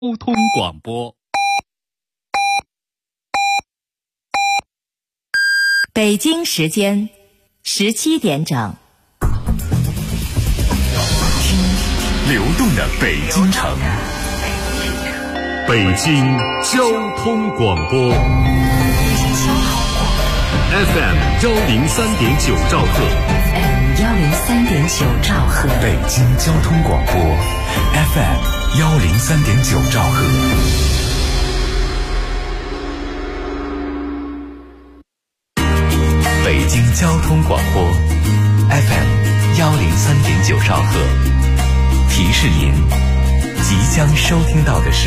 交通广播。 北京时间17点整。 听流动的北京城，北京交通广播 FM 103.9兆赫， 103.9兆赫， 北京交通广播 FM 103.9兆赫。北京交通广播 FM 103.9兆赫，提示您即将收听到的是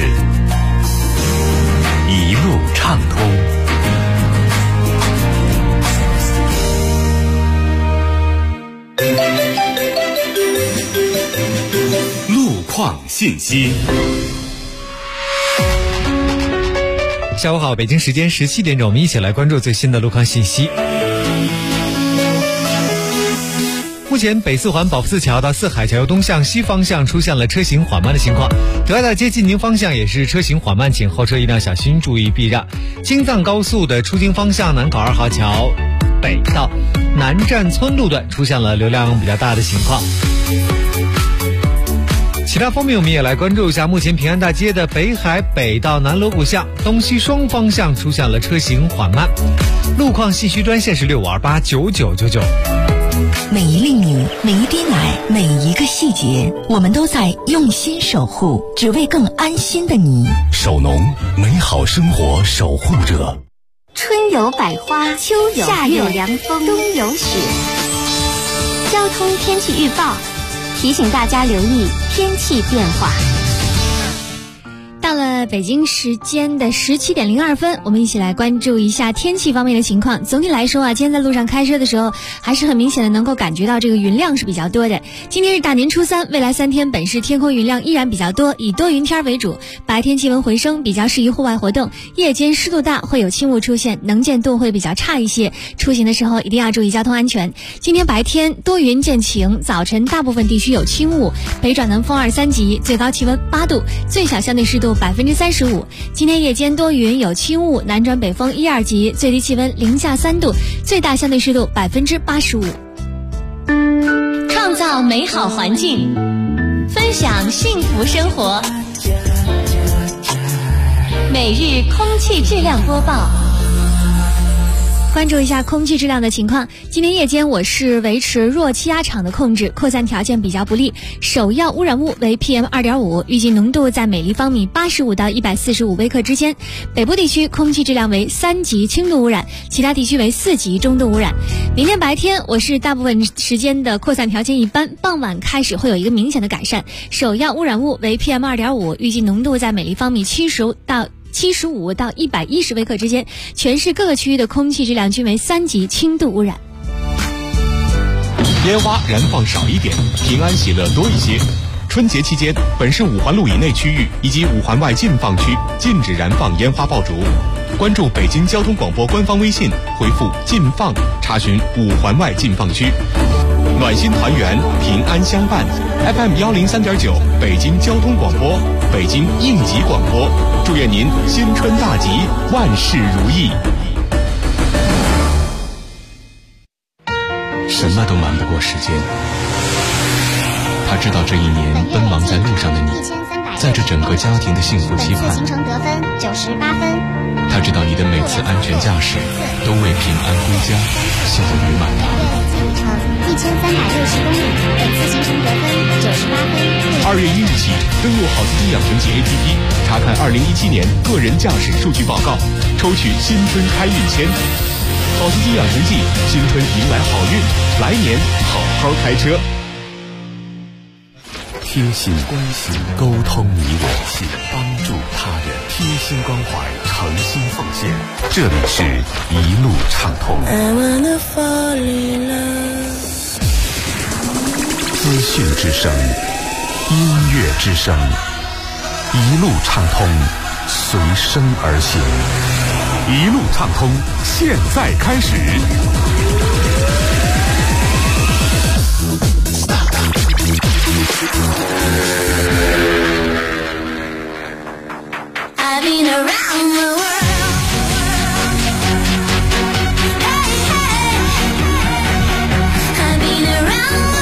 一路畅通。路况信息。 下午好，北京时间17点整，我们一起来关注最新的路况信息。目前北四环保福寺桥到四海桥由东向西方向出现了车行缓慢的情况，德爱大街进京方向也是车行缓慢，请后车一定要小心注意避让。京藏高速的出京方向南口2号桥北到南站村路段出现了流量比较大的情况。其他方面我们也来关注一下，目前平安大街的北海北到南锣鼓巷东西双方向出现了车行缓慢。路况信息专线是65289999。 每一粒米，每一滴奶，每一个细节，我们都在用心守护，只为更安心的你。 守农，美好生活守护者。 春有百花，秋有夏有凉风，冬有雪。交通天气预报提醒大家留意天气变化。 到了北京时间的17点02分，我们一起来关注一下天气方面的情况。总体来说啊，今天在路上开车的时候，还是很明显的能够感觉到这个云量是比较多的。今天是大年初三，未来3天本市天空云量依然比较多，以多云天为主，白天气温回升，比较适宜户外活动。夜间湿度大，会有轻雾出现，能见度会比较差一些，出行的时候一定要注意交通安全。今天白天多云见晴，早晨大部分地区有轻雾，北转南风2、3级，最高气温8度，最小相对湿度35%。今天夜间多云有轻雾，南转北风1、2级，最低气温零下3度，最大相对湿度85%。 创造美好环境，分享幸福生活。每日空气质量播报。 关注一下空气质量的情况。今天夜间我市维持弱气压场的控制，扩散条件比较不利，首要污染物为 PM2.5， 预计浓度在每立方米85到145微克之间。北部地区空气质量为3级轻度污染，其他地区为4级中度污染。明天白天我市大部分时间的扩散条件一般，傍晚开始会有一个明显的改善，首要污染物为 PM2.5， 预计浓度在每立方米75到110微克之间，全市各个区域的空气质量均为3级轻度污染。 烟花燃放少一点，平安喜乐多一些。春节期间，本市5环路以内区域以及5环外禁放区禁止燃放烟花爆竹。关注北京交通广播官方微信，回复禁放查询5环外禁放区。暖心团圆，平安相伴。FM 103.9，北京交通广播，北京应急广播，祝愿您新春大吉，万事如意。什么都瞒不过时间，他知道这一年奔忙在路上的你，在这整个家庭的幸福期盼。 行程得分98分。 他知道你的每次安全驾驶都为平安归家效于满堂。 1360公里，本次行程得分98分。 2月1日起，登录好司机养成记 APP， 查看2017年个人驾驶数据报告，抽取新春开运签。好司机养成记，新春迎来好运，来年好好开车。贴心关心，沟通你我，帮助他人，贴心关怀，诚心奉献。这里是一路畅通。资讯之声，音乐之声，一路畅通，随声而行。一路畅通，现在开始。 I've been around the world. I've been around the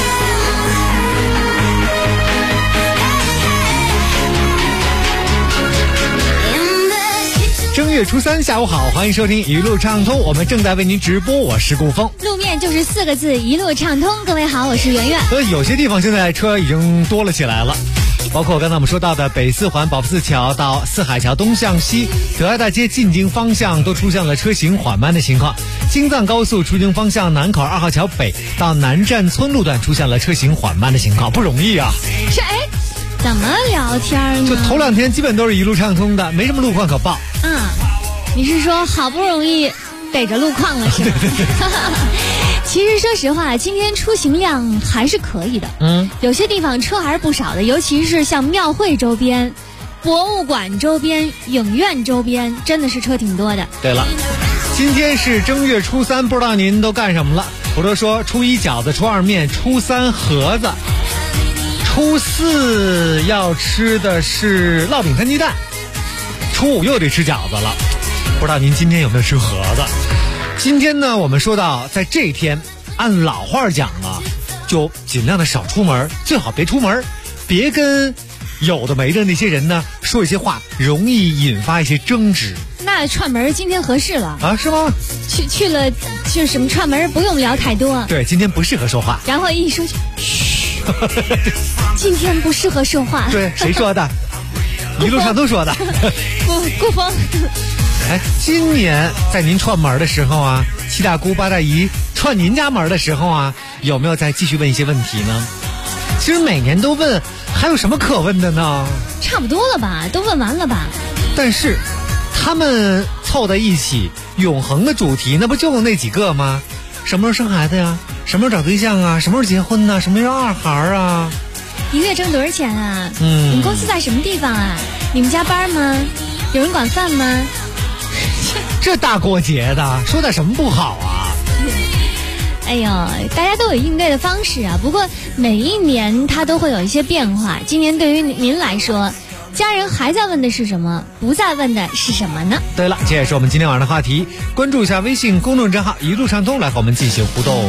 world. 正月初三下午好，欢迎收听一路畅通，我们正在为您直播，我是顾峰。 路面就是4个字，一路畅通。各位好，我是圆圆。 有些地方现在车已经多了起来了，包括刚才我们说到的北四环保福寺桥到四海桥东向西，德爱大街进京方向都出现了车行缓慢的情况。京藏高速出京方向南口2号桥北到南站村路段出现了车行缓慢的情况，不容易啊。 怎么聊天呢？ 就头2天基本都是一路畅通的，没什么路况可报。 你是说好不容易逮着路况了是吗？其实说实话，今天出行量还是可以的。有些地方车还是不少的，尤其是像庙会周边、博物馆周边、影院周边，真的是车挺多的。 对了，今天是正月初三，不知道您都干什么了？我都说初一饺子，初二面，初三盒子，初四要吃的是烙饼摊鸡蛋，初五又得吃饺子了。不知道您今天有没有吃盒子？今天呢，我们说到在这一天，按老话讲啊，就尽量的少出门，最好别出门，别跟有的没的那些人呢说一些话，容易引发一些争执。 那串门今天合适了啊？是吗？ 去了就是什么串门，不用聊太多。 对，今天不适合说话。 然后一说嘘，今天不适合说话。 对，谁说的？一路上都说的。 顾峰。 今年在您串门的时候啊，七大姑八大姨串您家门的时候啊，有没有再继续问一些问题呢？其实每年都问，还有什么可问的呢？ 差不多了吧，都问完了吧。 但是他们凑在一起，永恒的主题那不就那几个吗？什么时候生孩子呀？什么时候找对象啊？什么时候结婚呢？什么时候二孩啊？ 一个月挣多少钱啊？你们公司在什么地方啊？你们加班吗？有人管饭吗？ 这大过节的，说点什么不好啊？ 哎呦，大家都有应对的方式啊。不过每一年它都会有一些变化。今年对于您来说，家人还在问的是什么？不再问的是什么呢？对了，这也是我们今天晚上的话题。关注一下微信公众账号一路畅通，来和我们进行互动。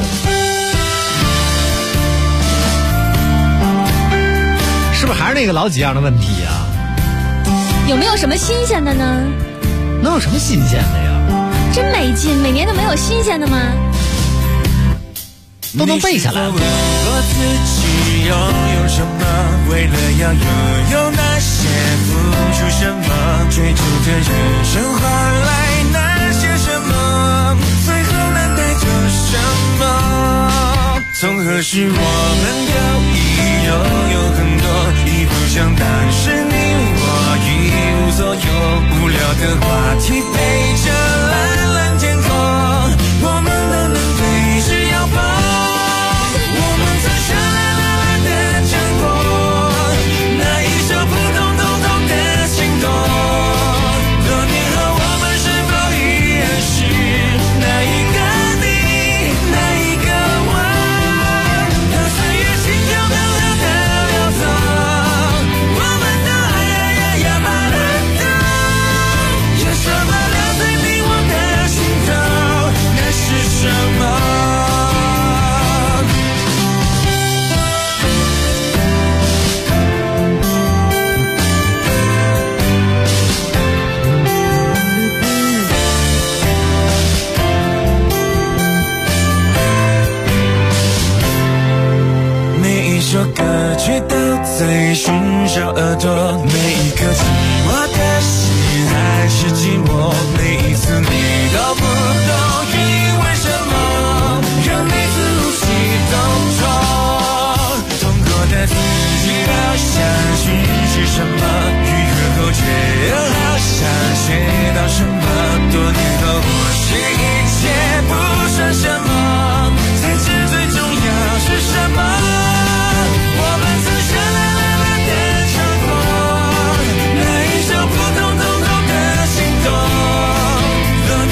是不是还是那个老几样的问题啊？ 有没有什么新鲜的呢？ 能有什么新鲜的呀？ 真没劲，每年都没有新鲜的吗？ 都能背下来。 我自己拥有什么？为了要拥有那些，付出什么？追逐的人生换来那些什么？最后能带走什么？从何时我们都已拥有很多，已不想当时你我一无所有，无聊的话题陪着蓝蓝天空，我们都能对视摇晃，我们曾深蓝蓝的承诺，那一首普通通通的心动，多年后我们是否依然是那一个你，那一个我，当岁月轻飘飘的流走，我们都慢慢的，有什么留在你我的心头，那是什么？每一首歌曲都在寻找耳朵，每一个寂寞的心还是寂寞，每一次你都不懂因为什么，让每次呼吸都痛，痛过的自己好想寻是什么，愈合后却又好想学到什么，多年后或许一切不算什么，才知最重要是什么。我们曾深蓝蓝的承诺，那一首普通通通的心动，多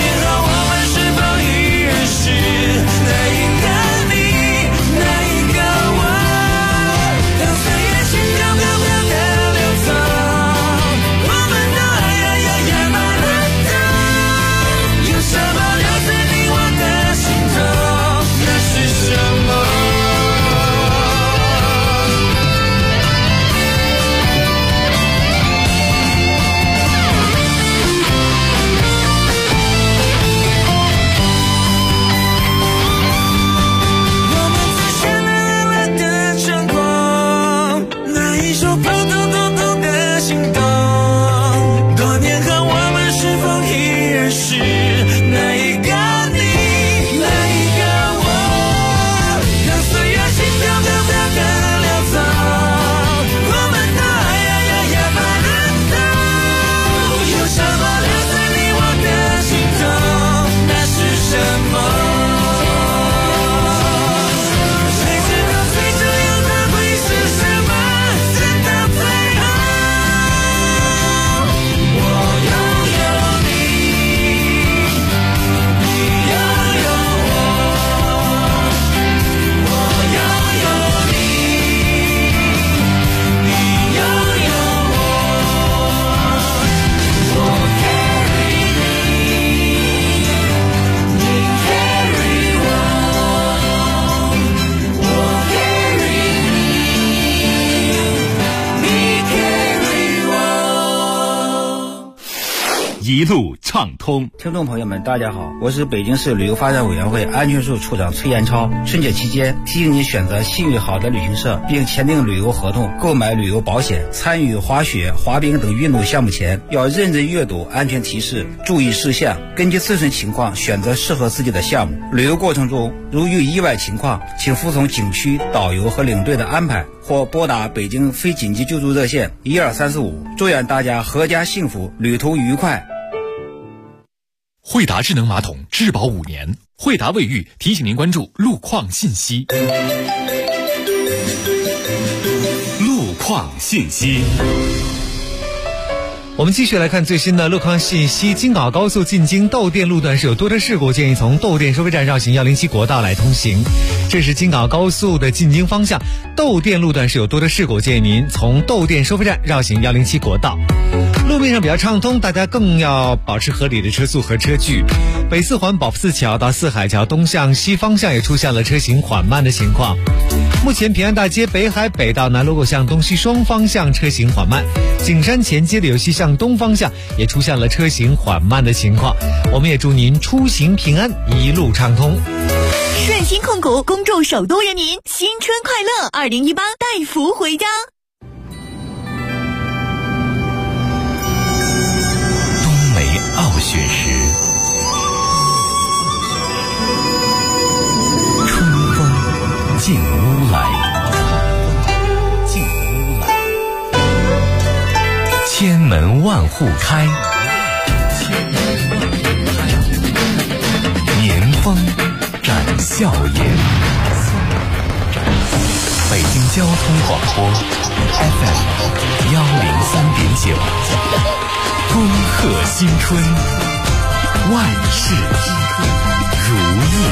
一路畅通。 听众朋友们，大家好，我是北京市旅游发展委员会安全处处长崔延超。春节期间，提醒你选择信誉好的旅行社，并签订旅游合同，购买旅游保险。参与滑雪、滑冰等运动项目前，要认真阅读安全提示，注意事项，根据自身情况选择适合自己的项目。旅游过程中，如遇意外情况，请服从景区导游和领队的安排，或拨打北京非紧急救助热线12345。祝愿大家阖家幸福，旅途愉快。 惠达智能马桶质保5年，惠达卫浴提醒您关注路况信息。路况信息。 我们继续来看最新的路况信息。京港澳高速进京窦店路段是有多车事故，建议从窦店收费站绕行107国道来通行。这是京港澳高速的进京方向，窦店路段是有多车事故，建议您从窦店收费站绕行107国道。路面上比较畅通，大家更要保持合理的车速和车距。北四环保福寺桥到四海桥东向西方向也出现了车行缓慢的情况。目前平安大街北海北道南锣鼓巷东西双方向车行缓慢，景山前街的由西向东方向也出现了车行缓慢的情况。我们也祝您出行平安，一路畅通。 顺鑫控股恭祝首都人民新春快乐，2018带福回家。 冬梅傲雪时，春风进屋来，千门万户开，年风展笑颜。北京交通广播 FM 103.9，恭贺新春，万事如意。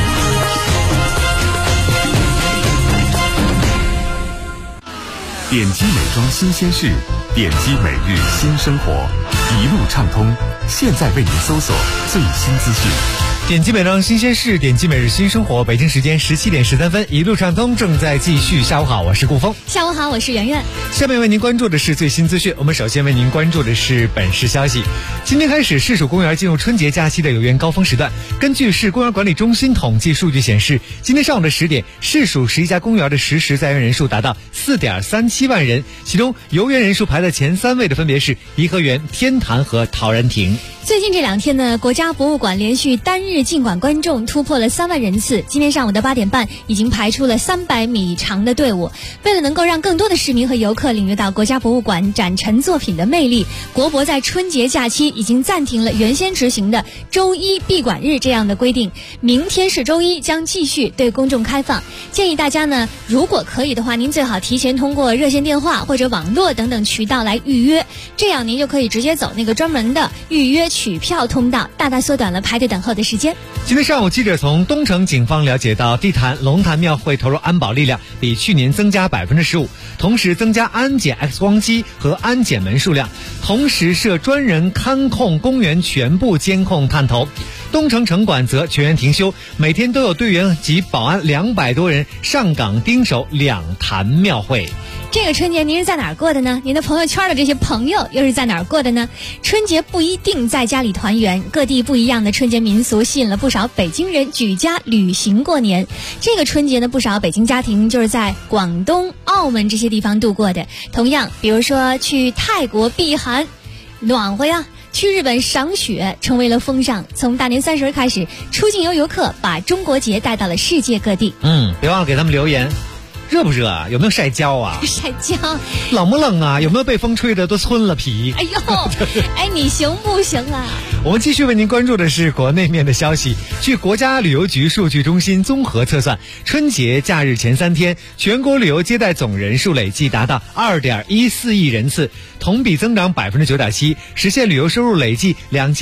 点击美妆新鲜事，点击每日新生活，一路畅通。现在为您搜索最新资讯。 点击美妆新鲜事，点击每日新生活。北京时间17点13分，一路畅通正在继续。下午好，我是顾峰。 下午好，我是圆圆。 下面为您关注的是最新资讯。我们首先为您关注的是本市消息。今天开始，市属公园进入春节假期的游园高峰时段。根据市公园管理中心统计数据显示，今天上午的10点，市属11家公园的实时在园人数达到4.37万人，其中游园人数排在前3位的分别是颐和园、天坛和陶然亭。 最近这2天呢，国家博物馆连续单日进馆观众突破了3万人次。今天上午的8点半，已经排出了300米长的队伍。为了能够让更多的市民和游客领略到国家博物馆展陈作品的魅力，国博在春节假期已经暂停了原先执行的周一闭馆日这样的规定，明天是周一，将继续对公众开放。建议大家呢，如果可以的话，您最好提前通过热线电话或者网络等等渠道来预约，这样您就可以直接走那个专门的预约取票通道，大大缩短了排队等候的时间。 今天上午，记者从东城警方了解到，地坛龙潭庙会投入安保力量比去年增加15%，同时增加安检 X 光机和安检门数量，同时设专人看控公园全部监控探头。东城城管则全员停休，每天都有队员及保安200多人上岗盯守两坛庙会。 这个春节您是在哪儿过的呢？您的朋友圈的这些朋友又是在哪儿过的呢？春节不一定在家里团圆，各地不一样的春节民俗吸引了不少北京人举家旅行过年。这个春节呢，不少北京家庭就是在广东、澳门这些地方度过的。同样，比如说去泰国避寒，暖和呀；去日本赏雪成为了风尚。从大年30开始，出境游客把中国节带到了世界各地。 别忘了给他们留言。热不热啊？有没有晒焦啊？ 晒焦。 冷不冷啊？有没有被风吹得都皴了皮？ 哎呦，哎，你行不行啊？ 我们继续为您关注的是国内面的消息。据国家旅游局数据中心综合测算，春节假日前3天，全国旅游接待总人数累计达到2.14亿人次，同比增长9.7%，实现旅游收入累计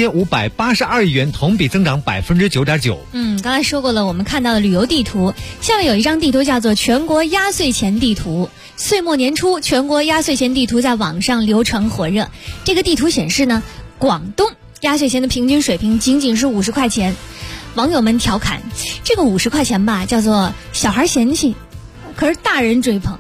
2582亿元，同比增长9.9%。 刚才说过了，我们看到的旅游地图，下面有一张地图叫做全国压岁钱地图。岁末年初，全国压岁钱地图在网上流传火热。这个地图显示呢，广东压岁钱的平均水平仅仅是50块钱。网友们调侃，这个50块钱吧，叫做小孩嫌弃，可是大人追捧。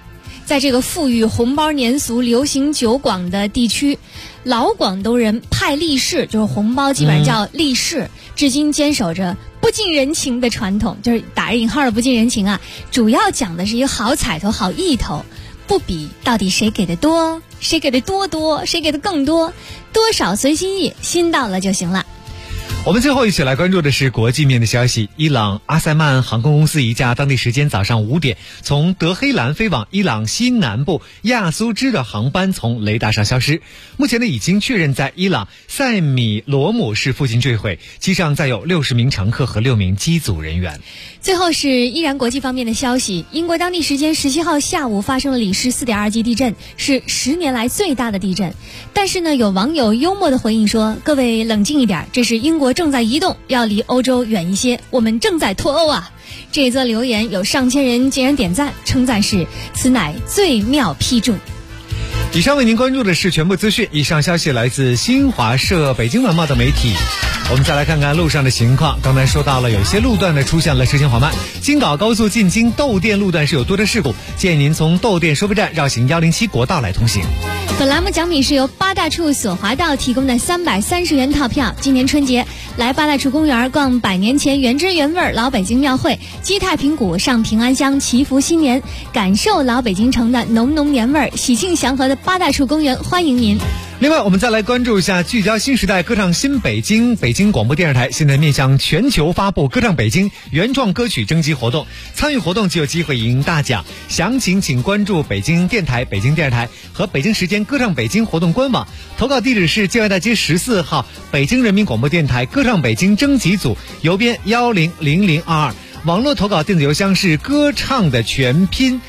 在这个富裕红包年俗、流行酒广的地区，老广东人派利是，就是红包基本上叫利是，至今坚守着不近人情的传统，就是打引号的不近人情啊。主要讲的是一个好彩头、好意头，不比到底谁给的多，谁给的多，谁给的更多，多少随心意，心到了就行了。 我们最后一起来关注的是国际面的消息。伊朗阿塞曼航空公司一架当地时间早上5点从德黑兰飞往伊朗西南部亚苏支的航班从雷达上消失，目前呢已经确认在伊朗塞米罗姆市附近坠毁，机上载有60名乘客和6名机组人员。 最后是依然国际方面的消息，英国当地时间17号下午发生了里氏4.2级地震，是10年来最大的地震。但是呢，有网友幽默的回应说：“各位冷静一点，这是英国正在移动，要离欧洲远一些，我们正在脱欧啊！”这一则留言有上千人竟然点赞，称赞是此乃最妙批注。 以上为您关注的是全部资讯，以上消息来自新华社、北京晚报等媒体。我们再来看看路上的情况。刚才说到了有些路段呢出现了车行缓慢，京港高速进京窦店路段是有多的事故，建议您从窦店收费站绕行107国道来通行。 本栏目奖品是由八大处索华道提供的330元套票。今年春节来八大处公园逛100年前原汁原味老北京庙会，击太平鼓，上平安香，祈福新年，感受老北京城的浓浓年味儿。喜庆祥和的八大处公园欢迎您。 另外，我们再来关注一下聚焦新时代歌唱新北京。北京广播电视台现在面向全球发布歌唱北京原创歌曲征集活动，参与活动就有机会赢大奖。详情请关注北京电台、北京电视台和北京时间歌唱北京活动官网。投稿地址是建外大街14号北京人民广播电台歌唱北京征集组，邮编100022。网络投稿电子邮箱是歌唱的全拼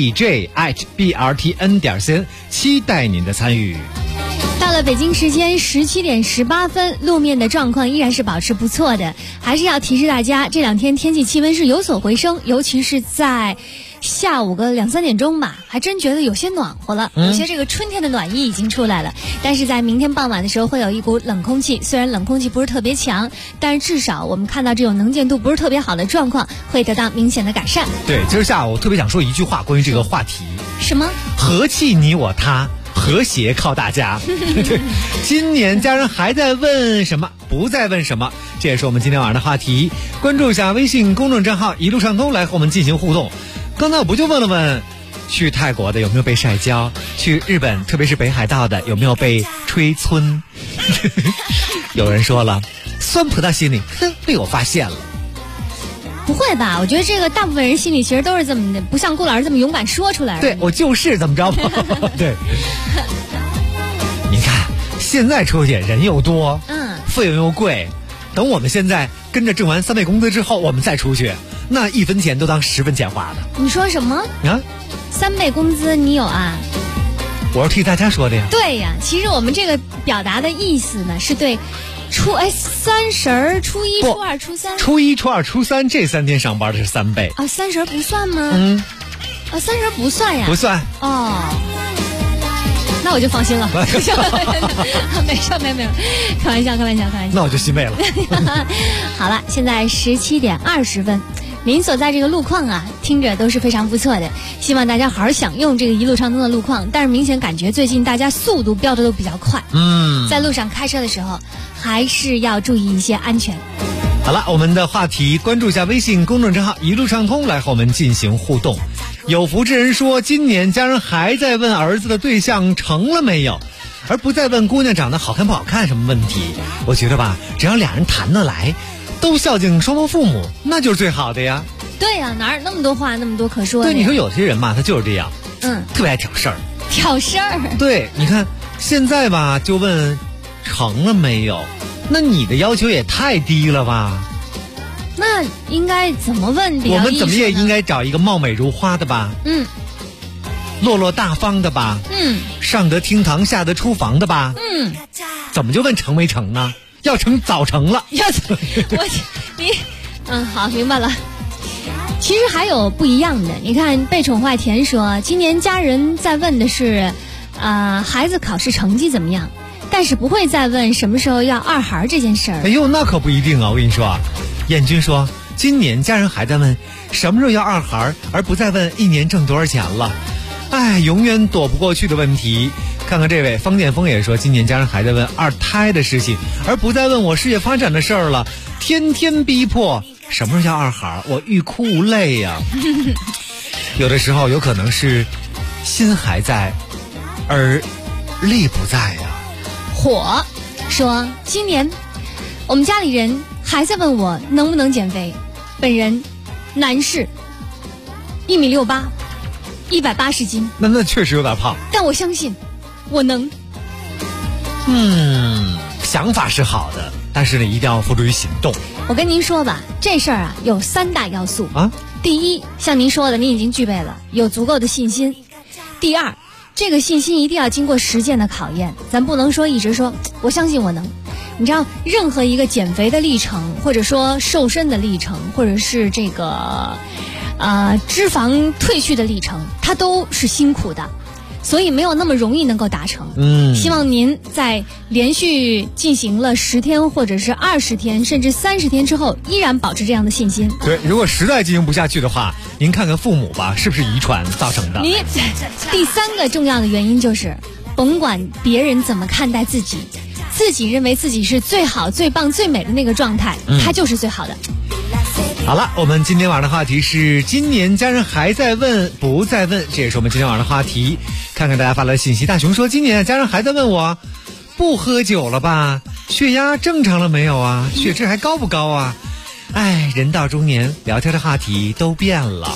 bj@brtn.cn， 期待您的参与。 到了北京时间17点18分，路面的状况依然是保持不错的，还是要提示大家，这2天天气气温是有所回升，尤其是在下午个2-3点钟吧，还真觉得有些暖和了，有些这个春天的暖意已经出来了。但是在明天傍晚的时候会有一股冷空气，虽然冷空气不是特别强，但是至少我们看到这种能见度不是特别好的状况会得到明显的改善。 对，今儿下午我特别想说一句话，关于这个话题。 什么？ 和气你我他，和谐靠大家。今年家人还在问什么，不再问什么，这也是我们今天晚上的话题。关注一下微信公众账号一路畅通，来和我们进行互动。刚才我不就问了问去泰国的有没有被晒焦，去日本特别是北海道的有没有被吹村。有人说了，酸葡萄心里被我发现了。 不会吧？我觉得这个大部分人心里其实都是这么的，不像顾老师这么勇敢说出来。 对，我就是怎么着吧。对，你看现在出去人又多，费用又贵，等我们现在跟着挣完3倍工资之后，我们再出去，那1分钱都当10分钱花的。 你说什么啊 ？3倍工资你有啊？ 我是替大家说的呀。 对呀，其实我们这个表达的意思呢，是对30、初一、初二、初三， 初一、初二、初三这3天上班的是3倍啊。30不算吗？30不算呀。 不算哦，那我就放心了。没事，开玩笑。 那我就欣慰了。 好了，现在17点20分。您所在这个路况啊，听着都是非常不错的，希望大家好好享用这个一路畅通的路况。但是明显感觉最近大家速度飙的都比较快，在路上开车的时候还是要注意一些安全。 好了，我们的话题关注一下微信公众账号一路畅通，来和我们进行互动。有福之人说，今年家人还在问儿子的对象成了没有，而不再问姑娘长得好看不好看什么问题。我觉得吧，只要俩人谈得来，都孝敬双方父母，那就是最好的呀。 对呀，哪有那么多话那么多可说的。 对，你说有些人嘛，他就是这样，特别爱挑事儿。 挑事儿。 对，你看现在吧，就问成了没有，那你的要求也太低了吧？ 那应该怎么问比较艺术呢？ 我们怎么也应该找一个貌美如花的吧？落落大方的吧？上得厅堂下得厨房的吧？怎么就问成没成呢？要成早成了。 好，明白了。其实还有不一样的，你看被宠坏甜说，今年家人在问的是，孩子考试成绩怎么样，但是不会再问什么时候要二孩这件事儿。 哎呦，那可不一定啊！我跟你说啊，燕君说，今年家人还在问什么时候要二孩，而不再问1年挣多少钱了。 永远躲不过去的问题。看看这位方建峰也说，今年家人还在问二胎的事情，而不再问我事业发展的事儿了，天天逼迫。什么时候叫二孩？我欲哭无泪呀。有的时候有可能是心还在，而力不在呀。 火说，今年我们家里人还在问我能不能减肥，本人男士，1.68米，180斤。 那确实有点胖， 但我相信我能。 想法是好的，但是呢，一定要付诸于行动。 我跟您说吧，这事儿啊有3大要素啊。 第一，像您说的，您已经具备了，有足够的信心。第二，这个信心一定要经过实践的考验，咱不能说一直说我相信我能。你知道，任何一个减肥的历程，或者说瘦身的历程，或者是这个脂肪褪去的历程，它都是辛苦的，所以没有那么容易能够达成。希望您在连续进行了10天或者是20天甚至30天之后，依然保持这样的信心。 对，如果实在进行不下去的话，您看看父母吧，是不是遗传造成的？ 第3个重要的原因就是，甭管别人怎么看待自己，自己认为自己是最好、最棒、最美的那个状态，它就是最好的。 好了，我们今天晚上的话题是今年家人还在问不在问，这也是我们今天晚上的话题。看看大家发来的信息，大熊说今年家人还在问我不喝酒了吧，血压正常了没有啊，血脂还高不高啊。人到中年，聊天的话题都变了。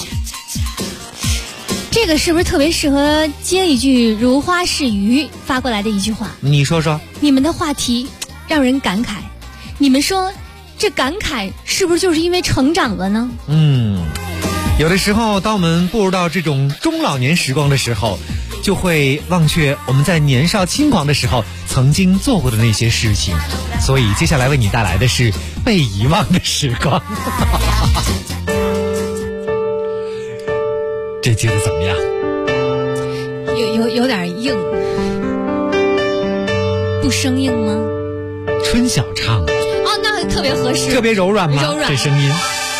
这个是不是特别适合接一句如花似玉发过来的一句话？ 你说说。 你们的话题让人感慨，你们说这感慨是不是就是因为成长了呢？ 有的时候当我们步入到这种中老年时光的时候，就会忘却我们在年少轻狂的时候曾经做过的那些事情，所以接下来为你带来的是被遗忘的时光。这接的怎么样？ 有点硬，不生硬吗？ 春晓唱那特别合适， 特别柔软吗？ 柔软， 这声音。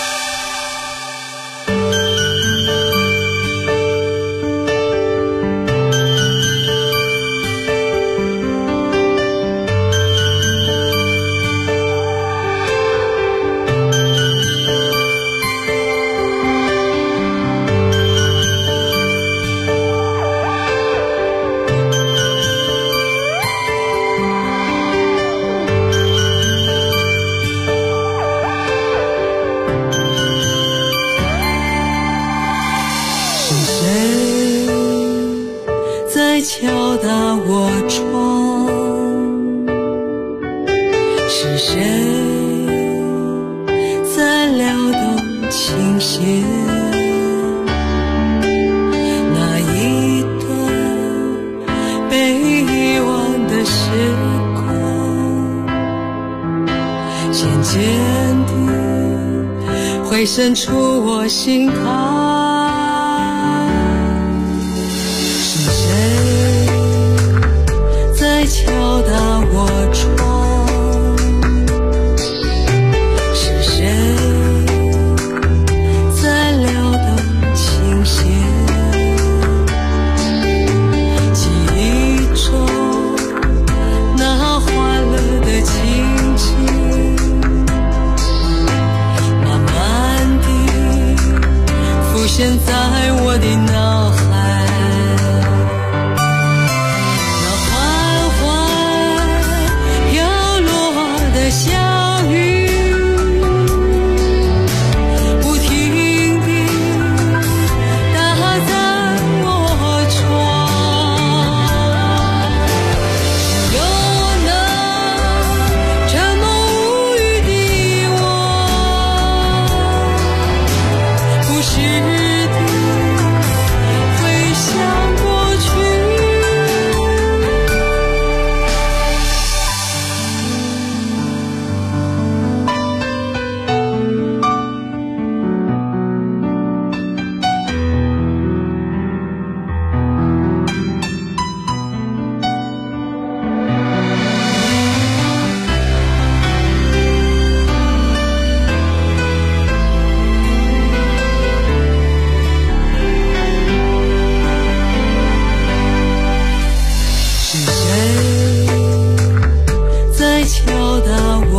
敲打我窗，是谁在撩动琴弦？那一段被遗忘的时光，渐渐地会渗出我心坎。敲打我窗，是谁在撩动琴弦？记忆中那欢乐的情景，慢慢地浮现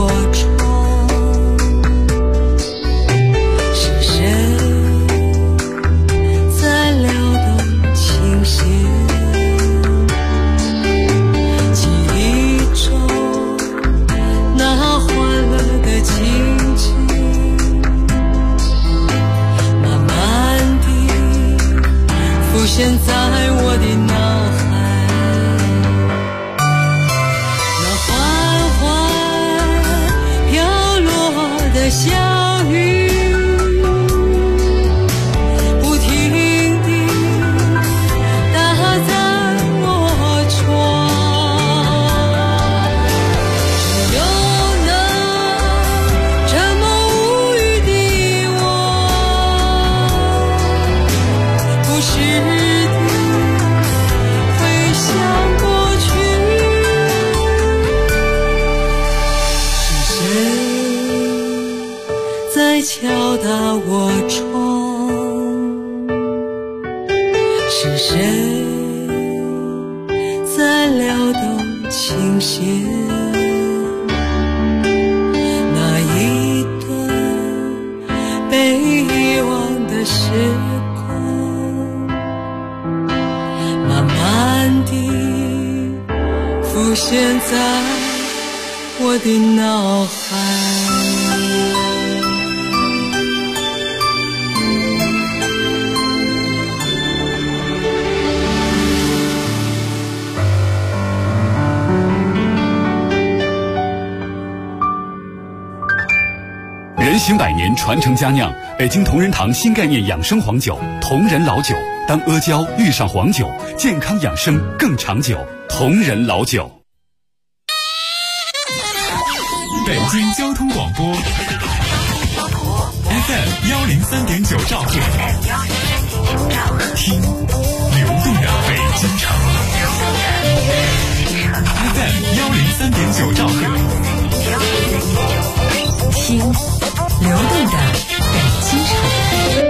我窗，是谁在撩动琴弦？记忆中那欢乐的情景，慢慢地浮现在我的脑海。小雨不停地打在我窗，只有那这么无语的我，不时地回想过去，是谁在敲打我窗？是谁在撩动琴弦？那一段被遗忘的时光，慢慢地浮现在我的脑海。 人行百年，传承佳酿，北京同仁堂新概念养生黄酒，同仁老酒。当阿胶遇上黄酒，健康养生更长久。同仁老酒。 北京交通广播 FM 103.9兆赫，听流动的北京城。FM 103.9兆赫， 听流动的北京城。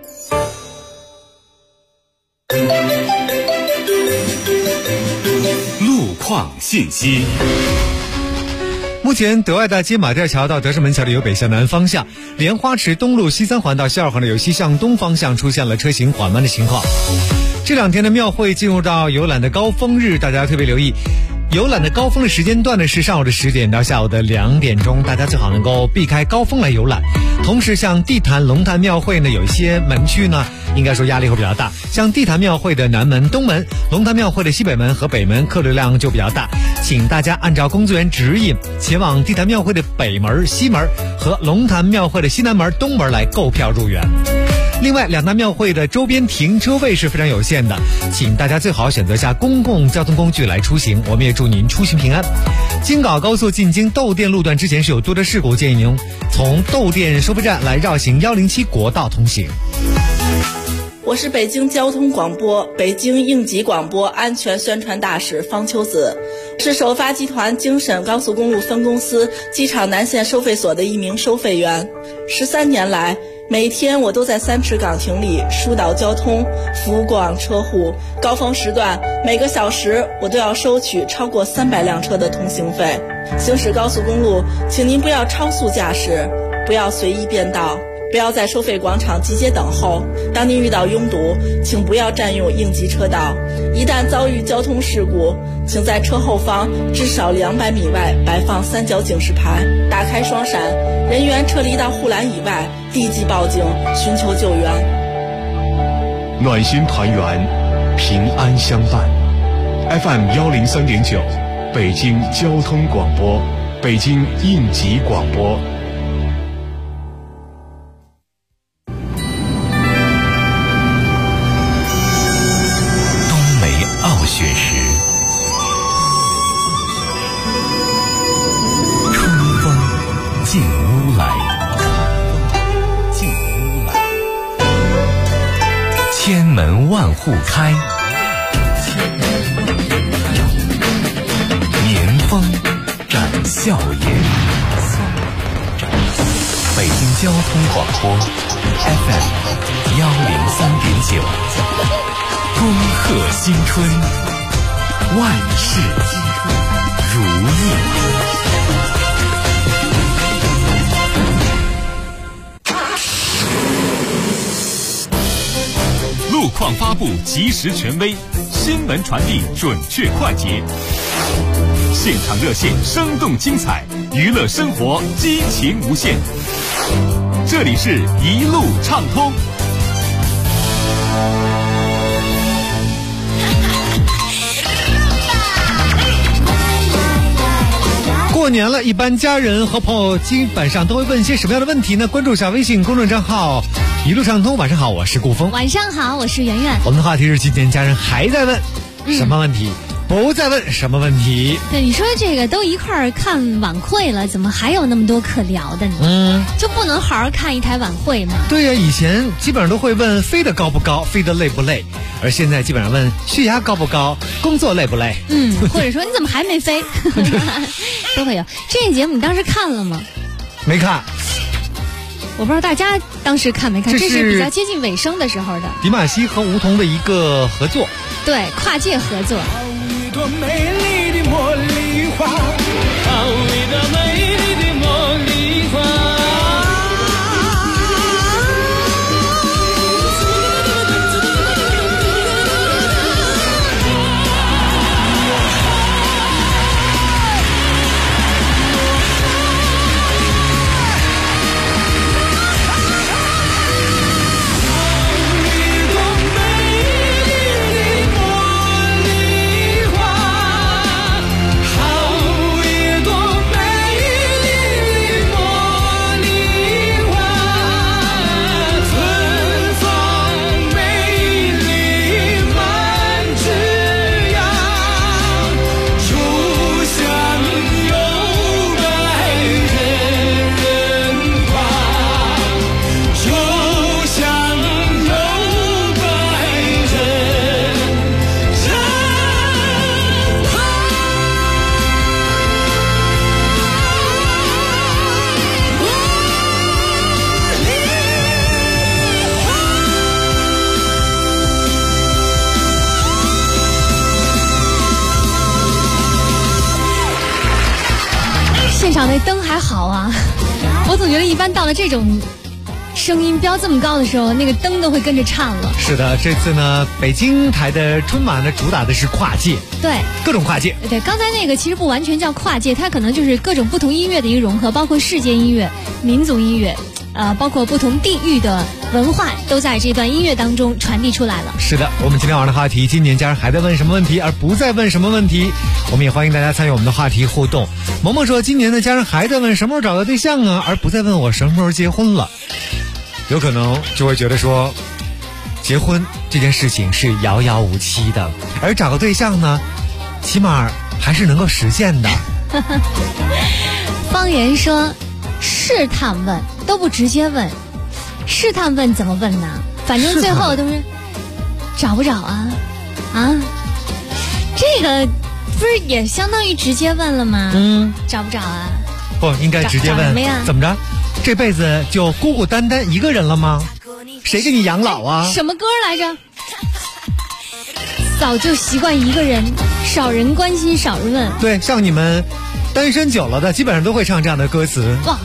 路况信息。 目前德外大街马甸桥到德胜门桥的由北向南方向，莲花池东路西三环到西二环的由西向东方向出现了车行缓慢的情况。这两天的庙会进入到游览的高峰日，大家特别留意。游览的高峰的时间段呢是上午的10点到下午的2点钟，大家最好能够避开高峰来游览。同时像地坛龙潭庙会呢，有一些门区呢应该说压力会比较大，像地坛庙会的南门、东门，龙潭庙会的西北门和北门客流量就比较大，请大家按照工作人员指引前往地坛庙会的北门、西门和龙潭庙会的西南门、东门来购票入园。另外，两大庙会的周边停车位是非常有限的，请大家最好选择下公共交通工具来出行。我们也祝您出行平安。京港高速进京窦店路段之前是有多的事故，建议您从窦店收费站来绕行107国道通行。 我是北京交通广播北京应急广播安全宣传大使方秋子，是首发集团京沈高速公路分公司机场南线收费所的一名收费员。13年来，每天我都在3池岗亭里疏导交通，服务过往车户。高峰时段，每个小时我都要收取超过300辆车的通行费。行驶高速公路，请您不要超速驾驶，不要随意变道，不要在收费广场集结等候。当您遇到拥堵，请不要占用应急车道。一旦遭遇交通事故，请在车后方至少200米外摆放3角警示牌，打开双闪，人员撤离到护栏以外，立即报警寻求救援。 暖心团圆，平安相伴。FM 103.9，北京交通广播，北京应急广播。 雪时，春风进屋来，千门万户开，年风展笑颜。北京交通广播 FM 103.9。恭贺新春，万事如意。 发布及时权威，新闻传递准确快捷，现场热线生动精彩，娱乐生活激情无限。这里是一路畅通。 过年了，一般家人和朋友基本上都会问一些什么样的问题呢？关注一下微信公众账号一路畅通。晚上好，我是顾峰。 晚上好，我是圆圆。 我们的话题是今天家人还在问什么问题，不再问什么问题。 对，你说这个都一块儿看晚会了，怎么还有那么多可聊的呢？就不能好好看一台晚会吗？ 对呀，以前基本上都会问飞得高不高，飞得累不累，而现在基本上问血压高不高，工作累不累。 或者说你怎么还没飞？都会有。这个节目你当时看了吗？ 没看。 我不知道大家当时看没看，这是比较接近尾声的时候的。 迪玛希和吴彤的一个合作， 对，跨界合作。 一朵美丽的茉莉花，好一朵美丽的茉莉花。 现场那灯还好啊，我总觉得一般到了这种声音飙这么高的时候，那个灯都会跟着颤了。 是的，这次呢，北京台的春晚呢，主打的是跨界， 对， 各种跨界。 对，刚才那个其实不完全叫跨界，它可能就是各种不同音乐的一个融合，包括世界音乐、民族音乐，包括不同地域的文化，都在这段音乐当中传递出来了。 是的，我们今天晚上的话题，今年家人还在问什么问题，而不再问什么问题？我们也欢迎大家参与我们的话题互动。萌萌说，今年的家人还在问什么时候找到对象啊，而不再问我什么时候结婚了。有可能就会觉得说，结婚这件事情是遥遥无期的，而找个对象呢，起码还是能够实现的。 方言说，试探问都不直接问，试探问怎么问呢？反正最后都是找不找啊？这个不是也相当于直接问了吗？找不找啊？ 不应该直接问， 找什么呀？ 怎么着？这辈子就孤孤单单一个人了吗？谁给你养老啊？ 什么歌来着？早就习惯一个人，少人关心少人问。 对，像你们单身久了的，基本上都会唱这样的歌词。 哇！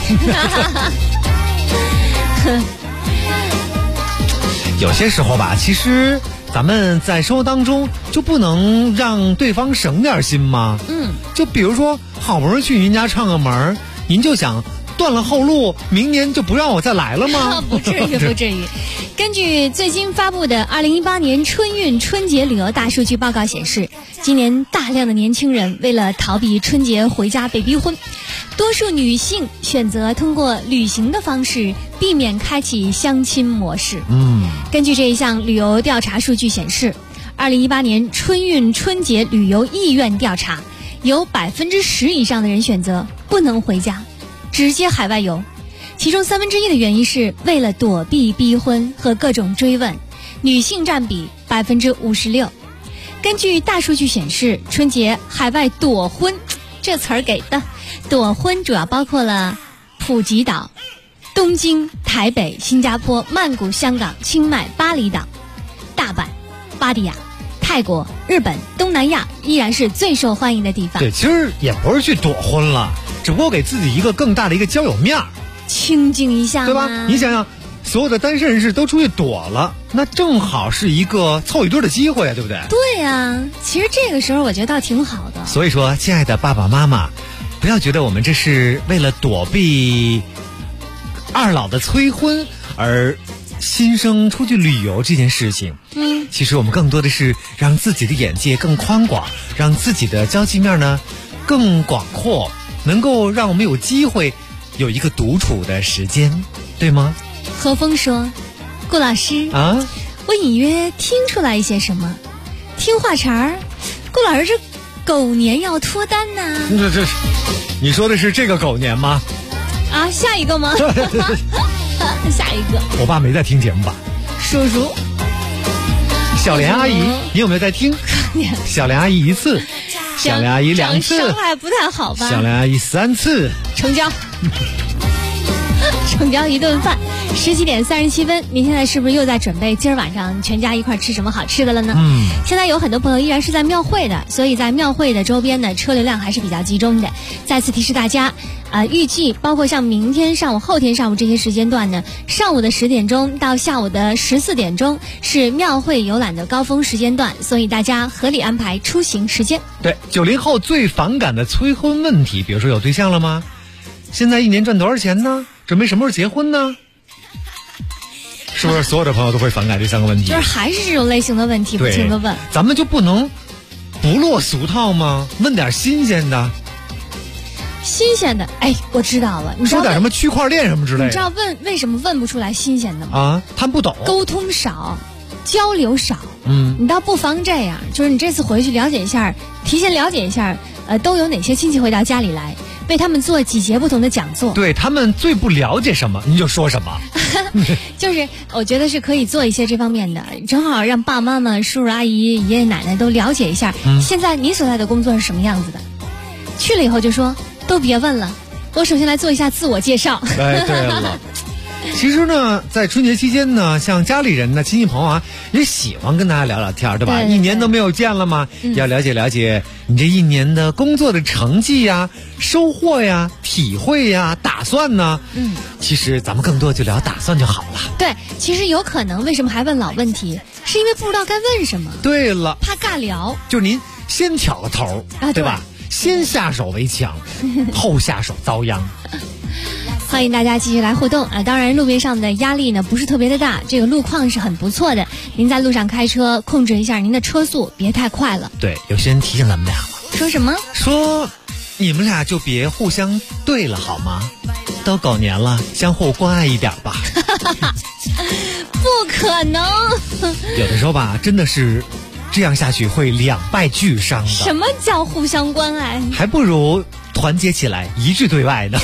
有些时候吧，其实咱们在生活当中就不能让对方省点心吗？就比如说好不容易去您家串个门，您就想断了后路，明年就不让我再来了吗？ 不至于，不至于。根据最新发布的2018年春运春节旅游大数据报告显示，今年大量的年轻人为了逃避春节回家被逼婚，多数女性选择通过旅行的方式避免开启相亲模式。根据这一项旅游调查数据显示，2018年春运春节旅游意愿调查，有10%以上的人选择不能回家，直接海外游。其中1/3的原因是为了躲避逼婚和各种追问，女性占比56%。根据大数据显示，春节海外躲婚这词儿给的，躲婚主要包括了普吉岛、东京、台北、新加坡、曼谷、香港、清迈、巴厘岛、大阪、芭提雅、泰国、日本、东南亚依然是最受欢迎的地方。 对，其实也不是去躲婚了，只不过给自己一个更大的一个交友面儿， 清静一下， 对吧？你想想， 所有的单身人士都出去躲了，那正好是一个凑一堆的机会啊，对不对？ 对呀，其实这个时候我觉得倒挺好的。 所以说，亲爱的爸爸妈妈，不要觉得我们这是为了躲避二老的催婚而新生出去旅游这件事情。其实我们更多的是让自己的眼界更宽广，让自己的交际面呢更广阔，能够让我们有机会有一个独处的时间，对吗？ 何峰说：“顾老师啊， 我隐约听出来一些什么。听话茬儿，顾老师这狗年要脱单呐、 这你说的是这个狗年吗？ 啊，下一个吗？下一个。 我爸没在听节目吧？ 叔叔， 小莲阿姨，你有没有在听？小莲阿姨1次，小莲阿姨2次， 伤害不太好吧？ 小莲阿姨3次， 成交。成交一顿饭。17点37分，您现在是不是又在准备今儿晚上全家一块吃什么好吃的了呢？现在有很多朋友依然是在庙会的，所以在庙会的周边呢，车流量还是比较集中的。再次提示大家，预计包括像明天上午、后天上午这些时间段呢，上午的10点钟到下午的14点钟是庙会游览的高峰时间段，所以大家合理安排出行时间。 对，90后最反感的催婚问题，比如说有对象了吗？现在一年赚多少钱呢？准备什么时候结婚呢？是不是所有的朋友都会反感这3个问题？ 就是还是这种类型的问题不停地问。 咱们就不能不落俗套吗？问点新鲜的。 新鲜的，哎，我知道了。你知道说点什么区块链什么之类的。 你知道为什么问不出来新鲜的吗？ 啊，他们不懂。 沟通少，交流少。你倒不妨这样，就是你这次回去了解一下，提前了解一下，都有哪些亲戚会到家里来，为他们做几节不同的讲座。 对，他们最不了解什么，你就说什么。 就是我觉得是可以做一些这方面的，正好让爸爸妈妈、叔叔阿姨、爷爷奶奶都了解一下，现在你所在的工作是什么样子的。去了以后就说，都别问了，我首先来做一下自我介绍。 哎，对了。其实呢，在春节期间呢，像家里人呢、亲戚朋友啊，也喜欢跟大家聊聊天，对吧？ 对对对， 一年都没有见了嘛，要了解了解你这一年的工作的成绩呀、收获呀、体会呀、打算呢。其实咱们更多就聊打算就好了。 对，其实有可能为什么还问老问题，是因为不知道该问什么。 对了， 怕尬聊。 就是您先挑个头，对吧？先下手为强，后下手遭殃。 欢迎大家继续来互动啊！当然，路面上的压力呢不是特别的大，这个路况是很不错的。您在路上开车，控制一下您的车速，别太快了。 对，有些人提醒咱们俩了， 说什么？ 说你们俩就别互相对了好吗？都狗年了，相互关爱一点吧。 不可能。 有的时候吧，真的是这样下去会两败俱伤的。 什么叫互相关爱？ 还不如团结起来，一致对外呢。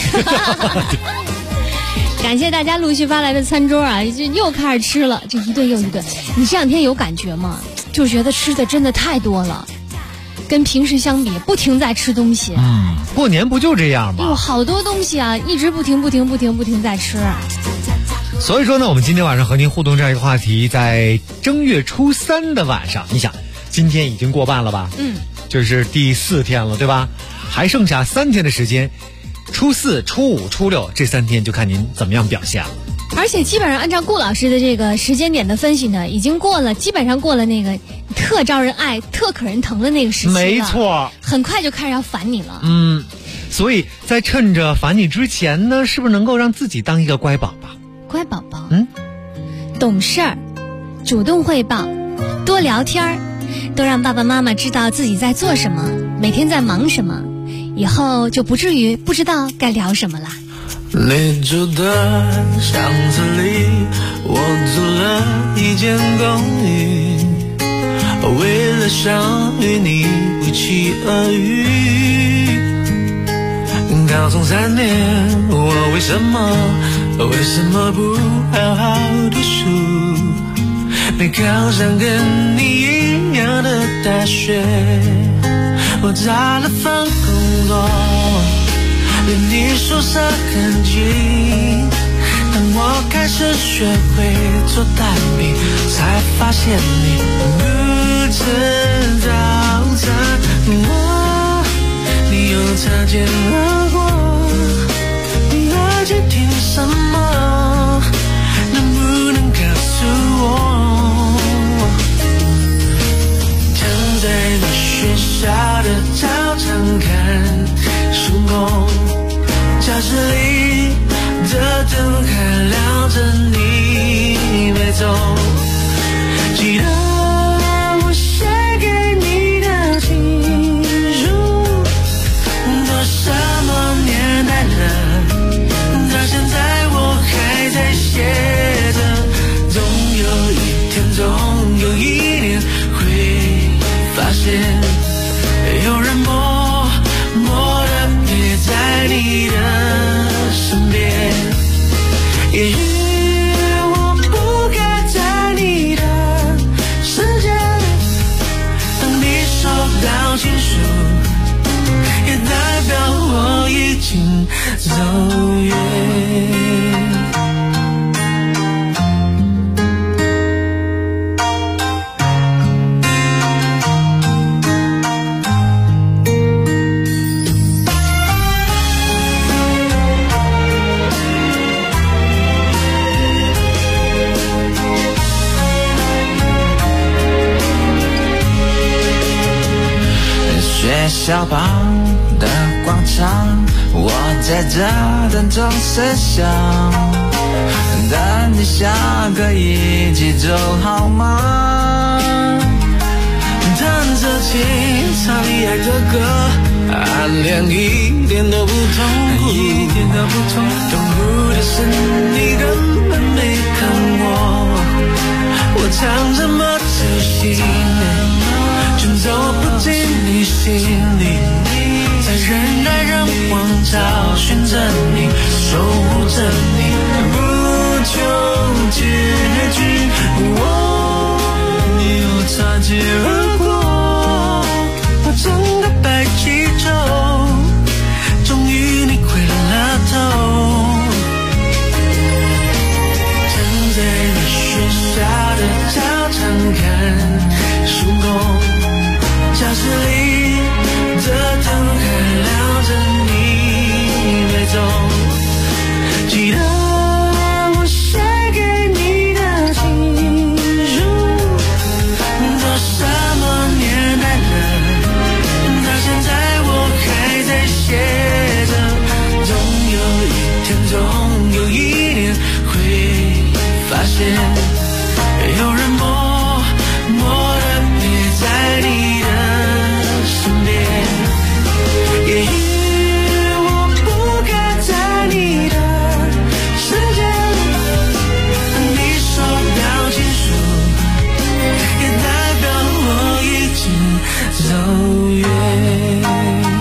感谢大家陆续发来的餐桌啊，又开始吃了，这一顿又一顿。你这两天有感觉吗？就觉得吃的真的太多了，跟平时相比，不停在吃东西。 过年不就这样吗？ 好多东西啊，一直不停在吃。 所以说呢，我们今天晚上和您互动这样一个话题，在正月初3的晚上，你想，今天已经过半了吧？就是第4天了，对吧？还剩下3天的时间，初4、初5、初6这3天就看您怎么样表现了。 而且基本上按照顾老师的这个时间点的分析呢，已经基本上过了那个特招人爱、特可人疼的那个时期了。 没错， 很快就开始要烦你了。 所以在趁着烦你之前呢，是不是能够让自己当一个乖宝宝？ 乖宝宝，懂事儿，主动汇报，多聊天儿，都让爸爸妈妈知道自己在做什么，每天在忙什么，以后就不至于不知道该聊什么了。 你住的巷子里，我租了一间公寓，为了想与你不期而遇。高中3年，我为什么不好好读书，没考上跟你一样的大学？我找了份工作，连你宿舍很近，当我开始学会做大米，才发现你不吃早餐，你又擦肩而过，你耳机听什么？能你的身边。也许我不该在你的世界，当你收到情书，也代表我已经走远。学校旁的广场，我在这等钟声响，等你下课一起走好吗？弹着琴唱你爱的歌，暗恋一点都不痛苦，一点都不痛苦。痛苦的是你根本没看我唱这么走心，却走不进你心里，在人来人往找寻着你，守护着你，不求结局。你又擦肩而过，我整个白气球，终于你回了头。站在你学校的操场看星空，教室里的灯还亮着你背踪，记得我写给你的情书，都什么年代了，到现在我还在写着，总有一天，总有一年会发现，有人默地陪在你的身边。也许我不该在你的世界，当你收到情书，也代表我已经走远。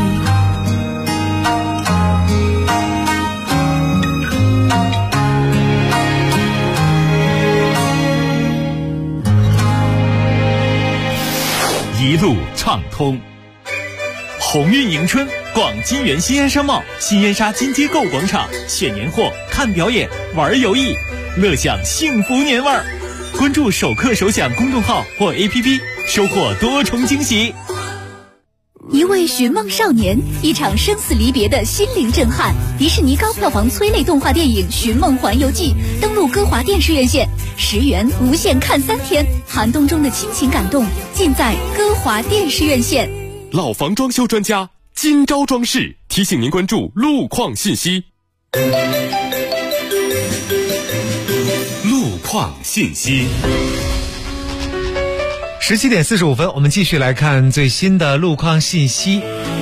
一路畅通，鸿运迎春，逛金源新安商贸、新燕莎金街购物广场，选年货、看表演、玩游艺，乐享幸福年味儿。关注首客首享公众号或 APP， 收获多重惊喜。 一位寻梦少年，一场生死离别的心灵震撼。迪士尼高票房催泪动画电影《寻梦环游记》登陆歌华电视院线，10元无限看3天，寒冬中的亲情感动尽在歌华电视院线。 老房装修专家金招装饰提醒您关注路况信息。路况信息。 17点45分，我们继续来看最新的路况信息。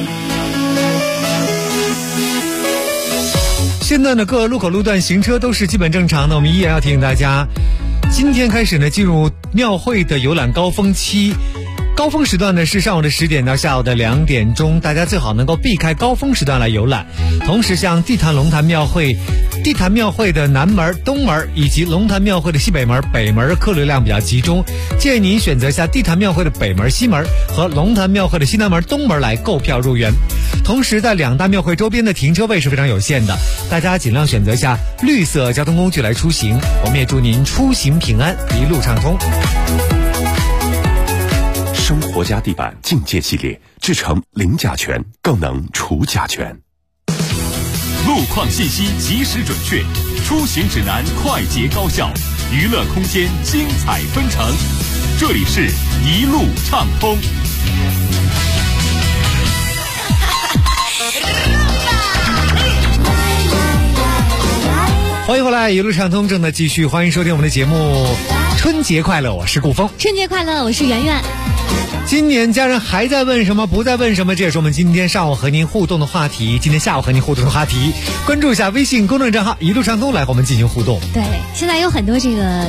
现在呢，各路口路段行车都是基本正常的。我们依然要提醒大家，今天开始呢，进入庙会的游览高峰期。高峰时段呢是上午的10点到下午的2点钟，大家最好能够避开高峰时段来游览。同时，像地坛龙潭庙会的南门、东门以及龙潭庙会的西北门、北门客流量比较集中，建议您选择下地坛庙会的北门、西门和龙潭庙会的西南门、东门来购票入园。同时，在2大庙会周边的停车位是非常有限的，大家尽量选择下绿色交通工具来出行。我们也祝您出行平安，一路畅通。 生活家地板境界系列制成零甲醛，更能除甲醛。 路况信息及时准确，出行指南快捷高效，娱乐空间精彩纷呈。这里是一路畅通。 欢迎回来，一路畅通正在继续，欢迎收听我们的节目。春节快乐，我是顾峰。 春节快乐，我是圆圆。 今年家人还在问什么，不再问什么，这也是我们今天上午和您互动的话题。今天下午和您互动的话题，关注一下微信公众账号一路畅通，来和我们进行互动。 对，现在有很多这个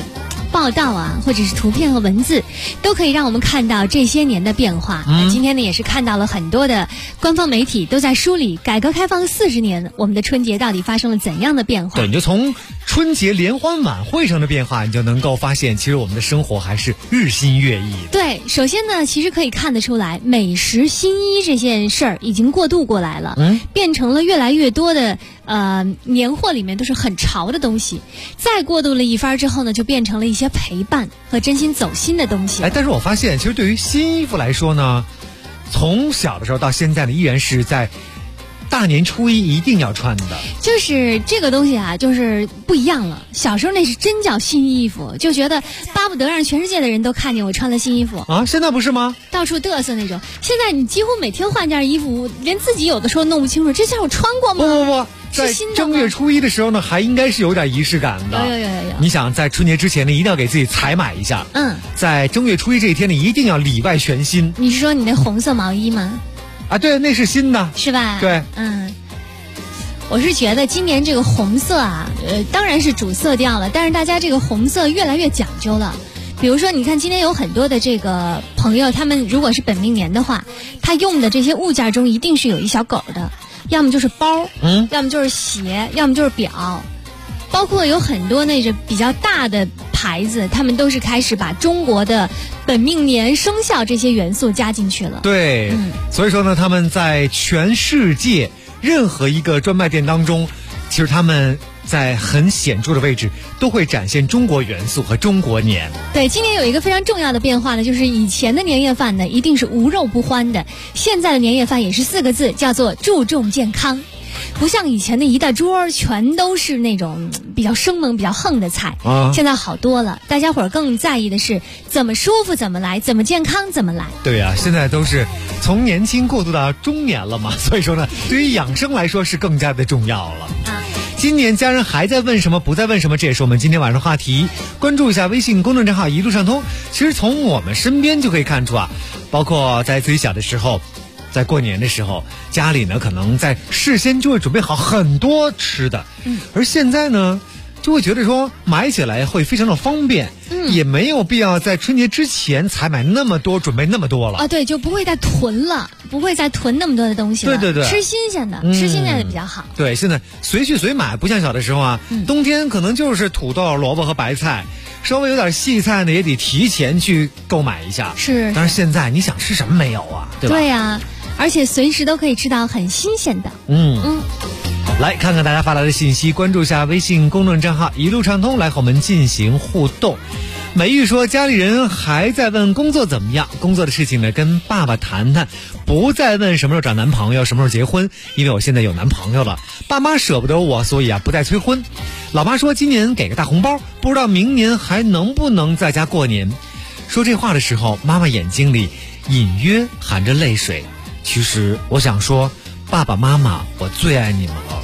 报道啊，或者是图片和文字，都可以让我们看到这些年的变化。今天呢，也是看到了很多的官方媒体都在梳理改革开放40年，我们的春节到底发生了怎样的变化。 对，你就从春节联欢晚会上的变化，你就能够发现，其实我们的生活还是日新月异的。 对，首先呢，其实可以看得出来，美食新衣这件事儿已经过渡过来了，变成了越来越多的年货里面都是很潮的东西。再过渡了一番之后呢，就变成了一些陪伴和真心走心的东西。 但是我发现，其实对于新衣服来说呢，从小的时候到现在呢，依然是在大年初一一定要穿的。 就是这个东西啊，就是不一样了。小时候那是真叫新衣服，就觉得巴不得让全世界的人都看见我穿了新衣服啊。现在不是吗？ 到处嘚瑟那种。现在你几乎每天换件衣服，连自己有的时候弄不清楚，这件我穿过吗？ 不，在正月初一的时候呢，还应该是有点仪式感的。 有。 你想在春节之前呢，一定要给自己采买一下。在正月初一这一天呢，一定要里外全新。 你是说你那红色毛衣吗？ 啊，对，那是新的， 是吧？ 对， 我是觉得今年这个红色啊，当然是主色调了，但是大家这个红色越来越讲究了。比如说，你看今天有很多的这个朋友，他们如果是本命年的话，他用的这些物件中一定是有一小狗的，要么就是包，要么就是鞋，要么就是表。包括有很多那个比较大的牌子，他们都是开始把中国的本命年生肖这些元素加进去了。 对，所以说呢，他们在全世界任何一个专卖店当中，其实他们在很显著的位置都会展现中国元素和中国年。 对，今年有一个非常重要的变化呢，就是以前的年夜饭呢一定是无肉不欢的，现在的年夜饭也是4个字，叫做注重健康。不像以前的一大桌全都是那种比较生猛比较横的菜，现在好多了，大家伙儿更在意的是怎么舒服怎么来，怎么健康怎么来。 对啊，现在都是从年轻过渡到中年了嘛，所以说呢，对于养生来说是更加的重要了。今年家人还在问什么不再问什么，这也是我们今天晚上的话题。关注一下微信公众账号一路上通。其实从我们身边就可以看出啊，包括在自己小的时候，在过年的时候，家里呢可能在事先就会准备好很多吃的，而现在呢就会觉得说买起来会非常的方便，也没有必要在春节之前采买那么多，准备那么多了。 对，就不会再囤了，不会再囤那么多的东西了。 对， 吃新鲜的，吃新鲜的比较好。 对，现在随去随买，不像小的时候啊，冬天可能就是土豆、萝卜和白菜，稍微有点细菜呢，也得提前去购买一下。 是， 但是现在你想吃什么没有啊？对吧？ 对呀，而且随时都可以吃到很新鲜的。 来看看大家发来的信息，关注一下微信公众账号一路畅通，来和我们进行互动。美玉说，家里人还在问工作怎么样，工作的事情呢跟爸爸谈谈，不再问什么时候找男朋友，什么时候结婚，因为我现在有男朋友了，爸妈舍不得我，所以不再催婚。老妈说今年给个大红包，不知道明年还能不能在家过年。说这话的时候，妈妈眼睛里隐约含着泪水。其实我想说，爸爸妈妈，我最爱你们了。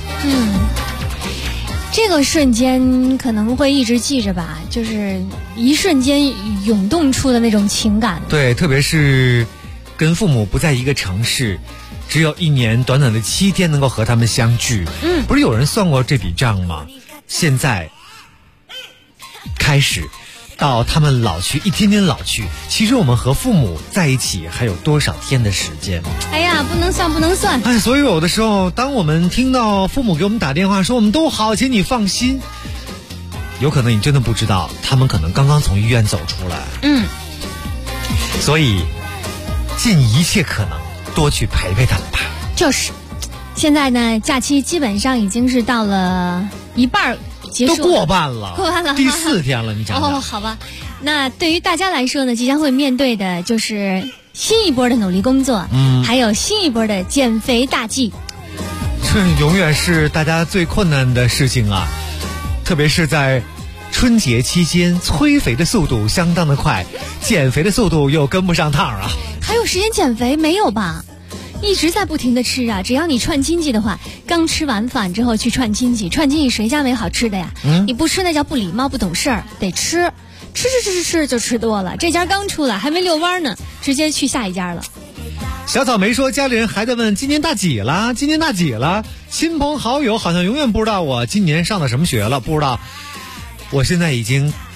这个瞬间可能会一直记着吧，就是一瞬间涌动出的那种情感。 对，特别是跟父母不在一个城市，只有1年短短的7天能够和他们相聚。不是有人算过这笔账吗？现在开始到他们老去，一天天老去，其实我们和父母在一起还有多少天的时间？ 哎呀，不能算。 所以有的时候，当我们听到父母给我们打电话说我们都好，请你放心，有可能你真的不知道，他们可能刚刚从医院走出来。所以尽一切可能多去陪陪他们吧。 就是现在呢，假期基本上已经是到了一半结束， 都过半了，第4天了，你讲讲。 好吧。那对于大家来说呢，即将会面对的就是新一波的努力工作，还有新一波的减肥大计。 这永远是大家最困难的事情啊，特别是在春节期间，催肥的速度相当的快，减肥的速度又跟不上趟啊。 还有时间减肥没有吧？一直在不停的吃啊，只要你串亲戚的话，刚吃完饭之后去串亲戚，串亲戚谁家没好吃的呀？你不吃那叫不礼貌不懂事儿，得吃就吃多了。这家刚出来还没遛弯呢，直接去下一家了。 小草莓说，家里人还在问今年大几了，亲朋好友好像永远不知道我今年上的什么学了，不知道我现在已经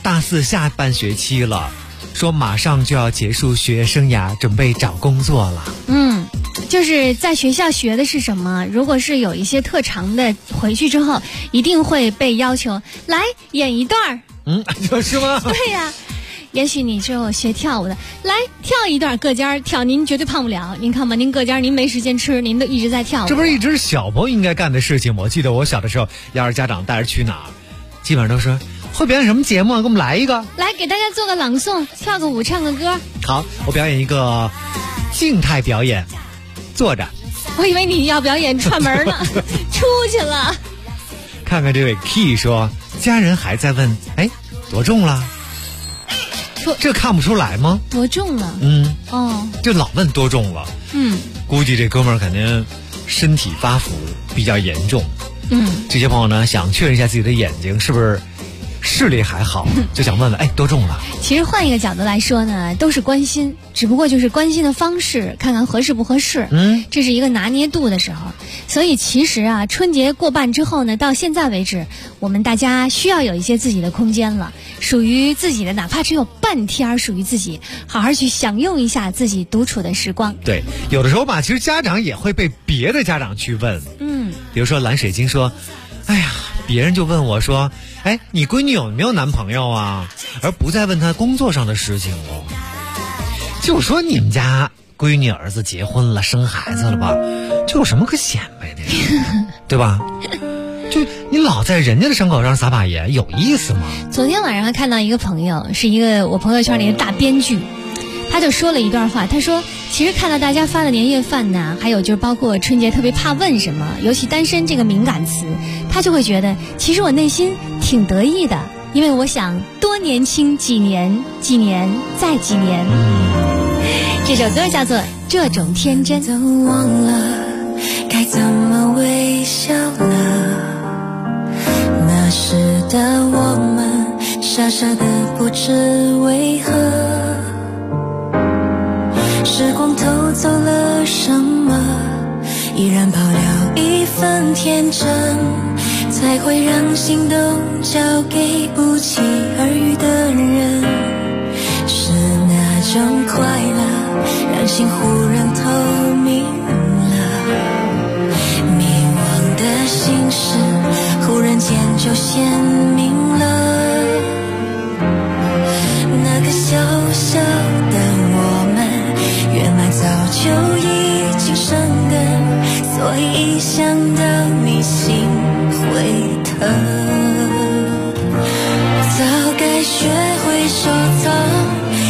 大4下半学期了，说马上就要结束学业生涯，准备找工作了。 就是在学校学的是什么？如果是有一些特长的，回去之后一定会被要求来演一段儿。 就是吗？ 对呀。也许你就学跳舞的，来跳一段个尖儿跳，您绝对胖不了。您看吧，您个尖儿您没时间吃，您都一直在跳舞。 这不是一直小朋友应该干的事情吗？我记得我小的时候，要是家长带着去哪儿，基本上都说会表演什么节目啊，给我们来一个， 来给大家做个朗诵，跳个舞，唱个歌。 好，我表演一个静态表演，坐着。 我以为你要表演串门呢，出去了。 看看这位 Key 说，家人还在问，哎，多重了？这看不出来吗？ 多重了？ 就老问多重了。估计这哥们儿肯定身体发福比较严重。这些朋友呢想确认一下自己的眼睛是不是视力还好，就想问问，哎，多重了？ 其实换一个角度来说呢，都是关心，只不过就是关心的方式，看看合适不合适。这是一个拿捏度的时候。所以其实啊，春节过半之后呢，到现在为止，我们大家需要有一些自己的空间了，属于自己的，哪怕只有半天属于自己，好好去享用一下自己独处的时光。 对，有的时候吧，其实家长也会被别的家长去问。比如说蓝水晶说，哎呀，别人就问我说，哎，你闺女有没有男朋友啊？而不再问她工作上的事情了。就说你们家闺女儿子结婚了，生孩子了吧，这有什么可显摆的呀？对吧？就你老在人家的伤口上撒把盐，有意思吗？ 昨天晚上还看到一个朋友，是一个我朋友圈里的大编剧，他就说了一段话，他说其实看到大家发的年夜饭呐，还有就是包括春节特别怕问什么，尤其单身这个敏感词，他就会觉得其实我内心挺得意的，因为我想多年轻几年，几年再几年。这首歌叫做《这种天真》。 都忘了该怎么微笑了，那时的我们傻傻的不知为何，时光偷走了什么，依然保留一份天真，才会让心都交给不期而遇的人，是那种快乐让心忽然透明了，迷惘的心事忽然间就鲜明了，那个小小的我们原来早就已经生根，所以一想到你心会疼，早该学会收藏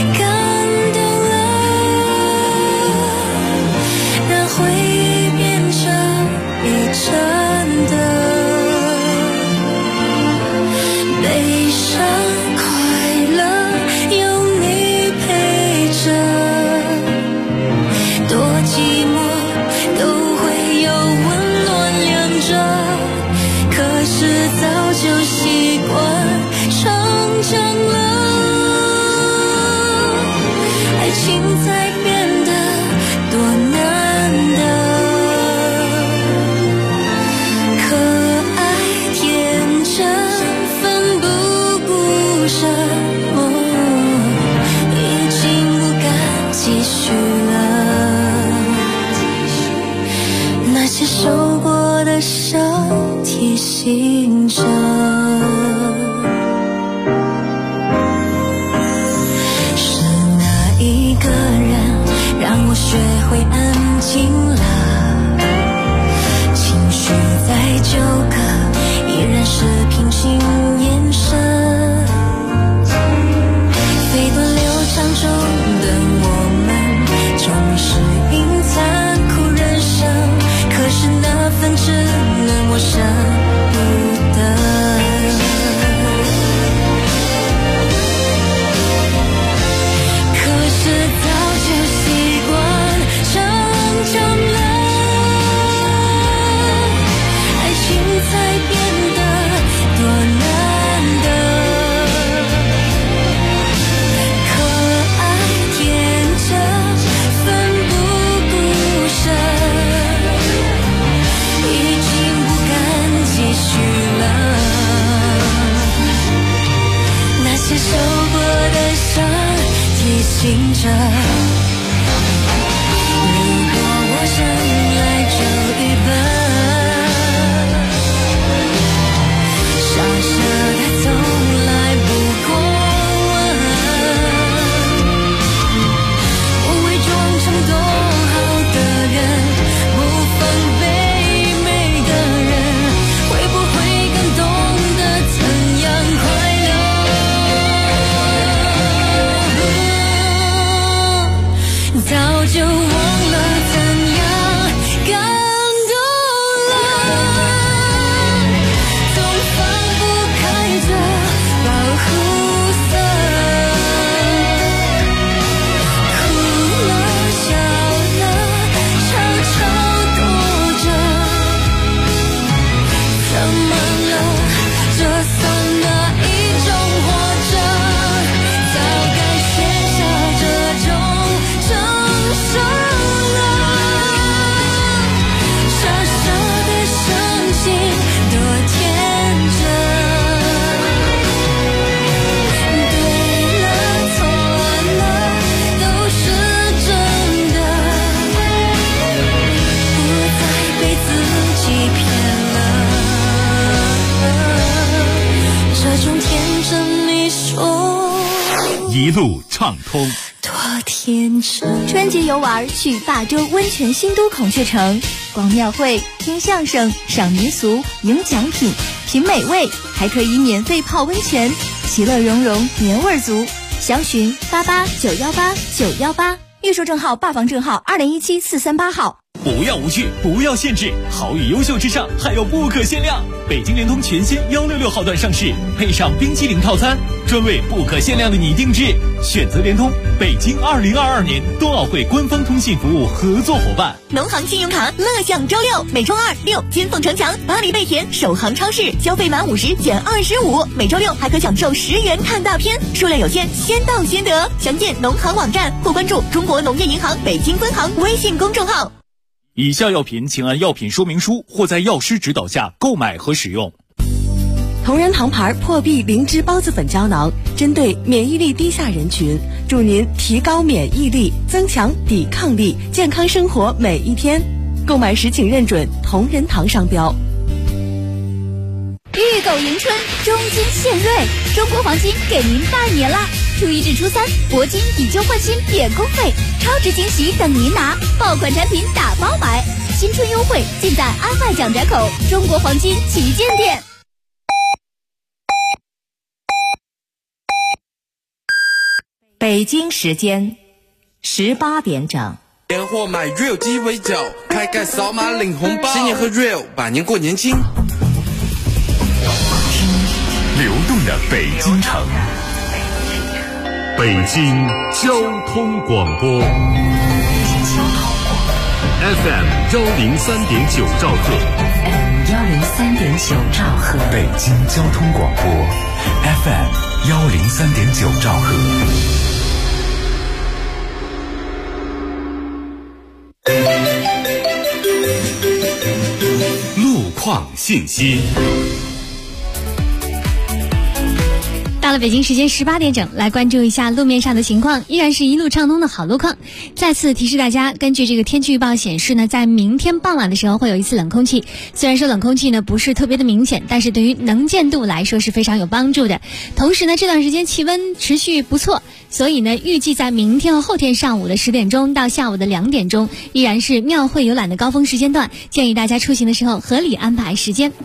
心着，是哪一个人让我学会安静了，情绪再纠葛依然是平静眼神，飞奔流长中的我们终于适应残酷人生，可是那份稚嫩我舍不得，可是早就习惯成长了，爱情才变得多难醒着。如果我生来就愚笨，傻傻的从来不过问，我伪装成多好的人，不防备每个人，会不会更懂得怎样快乐？早就忘了怎样感动了，总放不开这保护色，哭了笑了悄悄躲着，怎么了？这算哪一种活着？早该卸下这种承受了，傻傻的相信多天真，对了错了都是真的，不再被自己骗了，这种天真你说一路畅通。 多天真。 春节游玩去霸州温泉新都孔雀城，逛庙会、听相声、赏民俗、赢奖品、品美味，还可以免费泡温泉，其乐融融，年味儿足。详询88918918，预售证号、霸房证号2017-438号。 不要无趣，不要限制，好与优秀之上还有不可限量。北京联通全新166号段上市，配上冰淇淋套餐，专为不可限量的你定制。选择联通，北京2022年冬奥会官方通信服务合作伙伴。 农行信用卡乐享周六，每周2、6金凤城墙、巴黎贝甜、首航超市，消费满50减25，每周6还可享受10元看大片，数量有限，先到先得。详见农行网站或关注中国农业银行北京分行微信公众号。 以下药品请按药品说明书或在药师指导下购买和使用。 同仁堂牌破壁灵芝孢子粉胶囊，针对免疫力低下人群，助您提高免疫力，增强抵抗力，健康生活每一天。购买时请认准同仁堂商标。 御狗迎春，中金献瑞，中国黄金给您拜年啦！初1至初3，铂金以旧换新免工费，超值惊喜等您拿，爆款产品打包买，新春优惠尽在安外蒋家口中国黄金旗舰店。 北京时间18点整。 年货买 real 鸡尾酒，开盖扫码领红包，新年喝 real， 百年过年轻。 流动的北京城，北京交通广播 FM 103.9兆赫 103.9兆赫， 北京交通广播 FM 103.9兆赫。路况信息。 到了北京时间18点整，来关注一下路面上的情况，依然是一路畅通的好路况。再次提示大家，根据这个天气预报显示呢，在明天傍晚的时候会有一次冷空气。虽然说冷空气呢不是特别的明显，但是对于能见度来说是非常有帮助的。同时呢，这段时间气温持续不错，所以呢，预计在明天和后天上午的10点钟到下午的2点钟，依然是庙会游览的高峰时间段，建议大家出行的时候合理安排时间。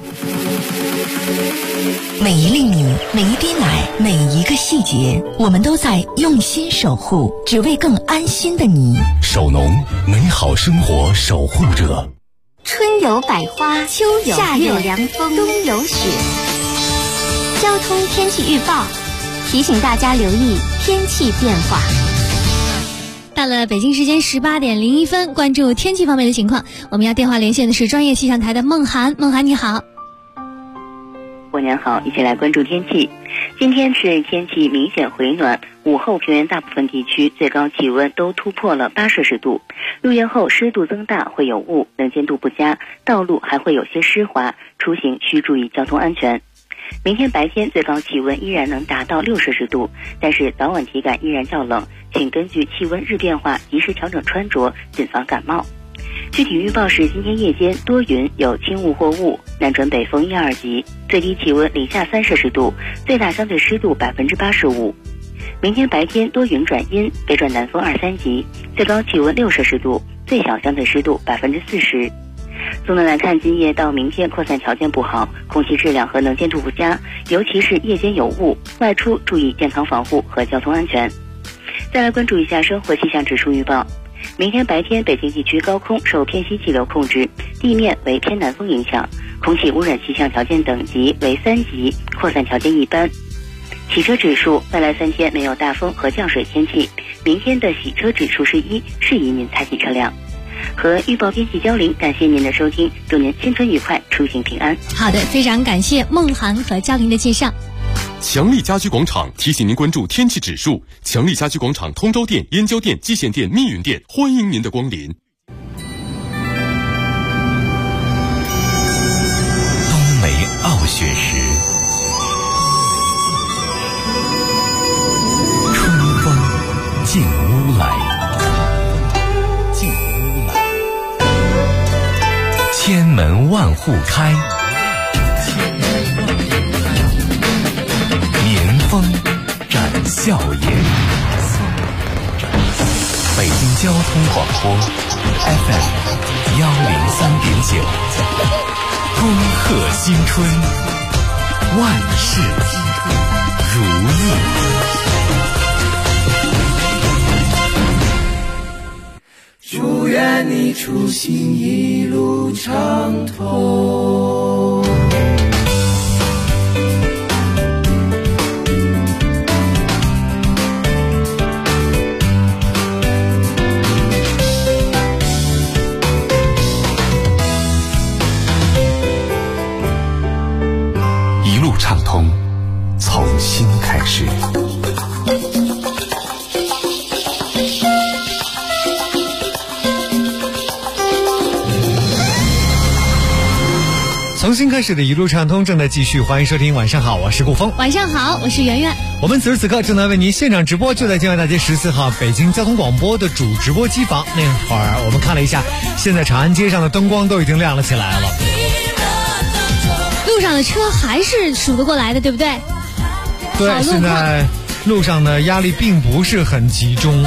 每一粒米，每一滴奶，每一个细节，我们都在用心守护，只为更安心的你。 守农，美好生活守护者。 春有百花，秋有夏有凉风，冬有雪。交通天气预报提醒大家留意天气变化。 到了北京时间18点01分，关注天气方面的情况，我们要电话连线的是专业气象台的孟涵。孟涵你好。 过年好，一起来关注天气。今天是天气明显回暖，午后平原大部分地区最高气温都突破了8摄氏度。入夜后湿度增大，会有雾，能见度不佳，道路还会有些湿滑，出行需注意交通安全。明天白天最高气温依然能达到6摄氏度，但是早晚体感依然较冷， 请根据气温日变化及时调整穿着，谨防感冒。具体预报是今天夜间多云，有轻雾或雾，南转北风1、2级，最低气温零下3摄氏度，最大相对湿度85%。明天白天多云转阴，北转南风2、3级，最高气温6摄氏度，最小相对湿度40%。总的来看，今夜到明天扩散条件不好，空气质量和能见度不佳，尤其是夜间有雾，外出注意健康防护和交通安全。再来关注一下生活气象指数预报。明天白天，北京地区高空受偏西气流控制，地面为偏南风影响，空气污染气象条件等级为3级，扩散条件一般。洗车指数，未来3天没有大风和降水天气，明天的洗车指数是1，适宜您采洗车辆。和预报编辑交林，感谢您的收听，祝您新春愉快，出行平安。 好的，非常感谢梦涵和交林的介绍。 强力家居广场提醒您关注天气指数。强力家居广场通州店、燕郊店、蓟县店、密云店，欢迎您的光临。 冬梅傲雪时，春风进屋来，千门万户开，年风展笑颜。北京交通广播 FM 103.9，恭贺新春，万事如意。 祝愿你出行一路畅通。 一路畅通，从新开始。 从新开始的一路畅通正在继续，欢迎收听。晚上好，我是顾峰。 晚上好，我是圆圆。 我们此时此刻正在为您现场直播，就在建外大街14号北京交通广播的主直播机房。那会儿我们看了一下，现在长安街上的灯光都已经亮了起来了。 路上的车还是数得过来的，对不对？ 对，现在路上的压力并不是很集中。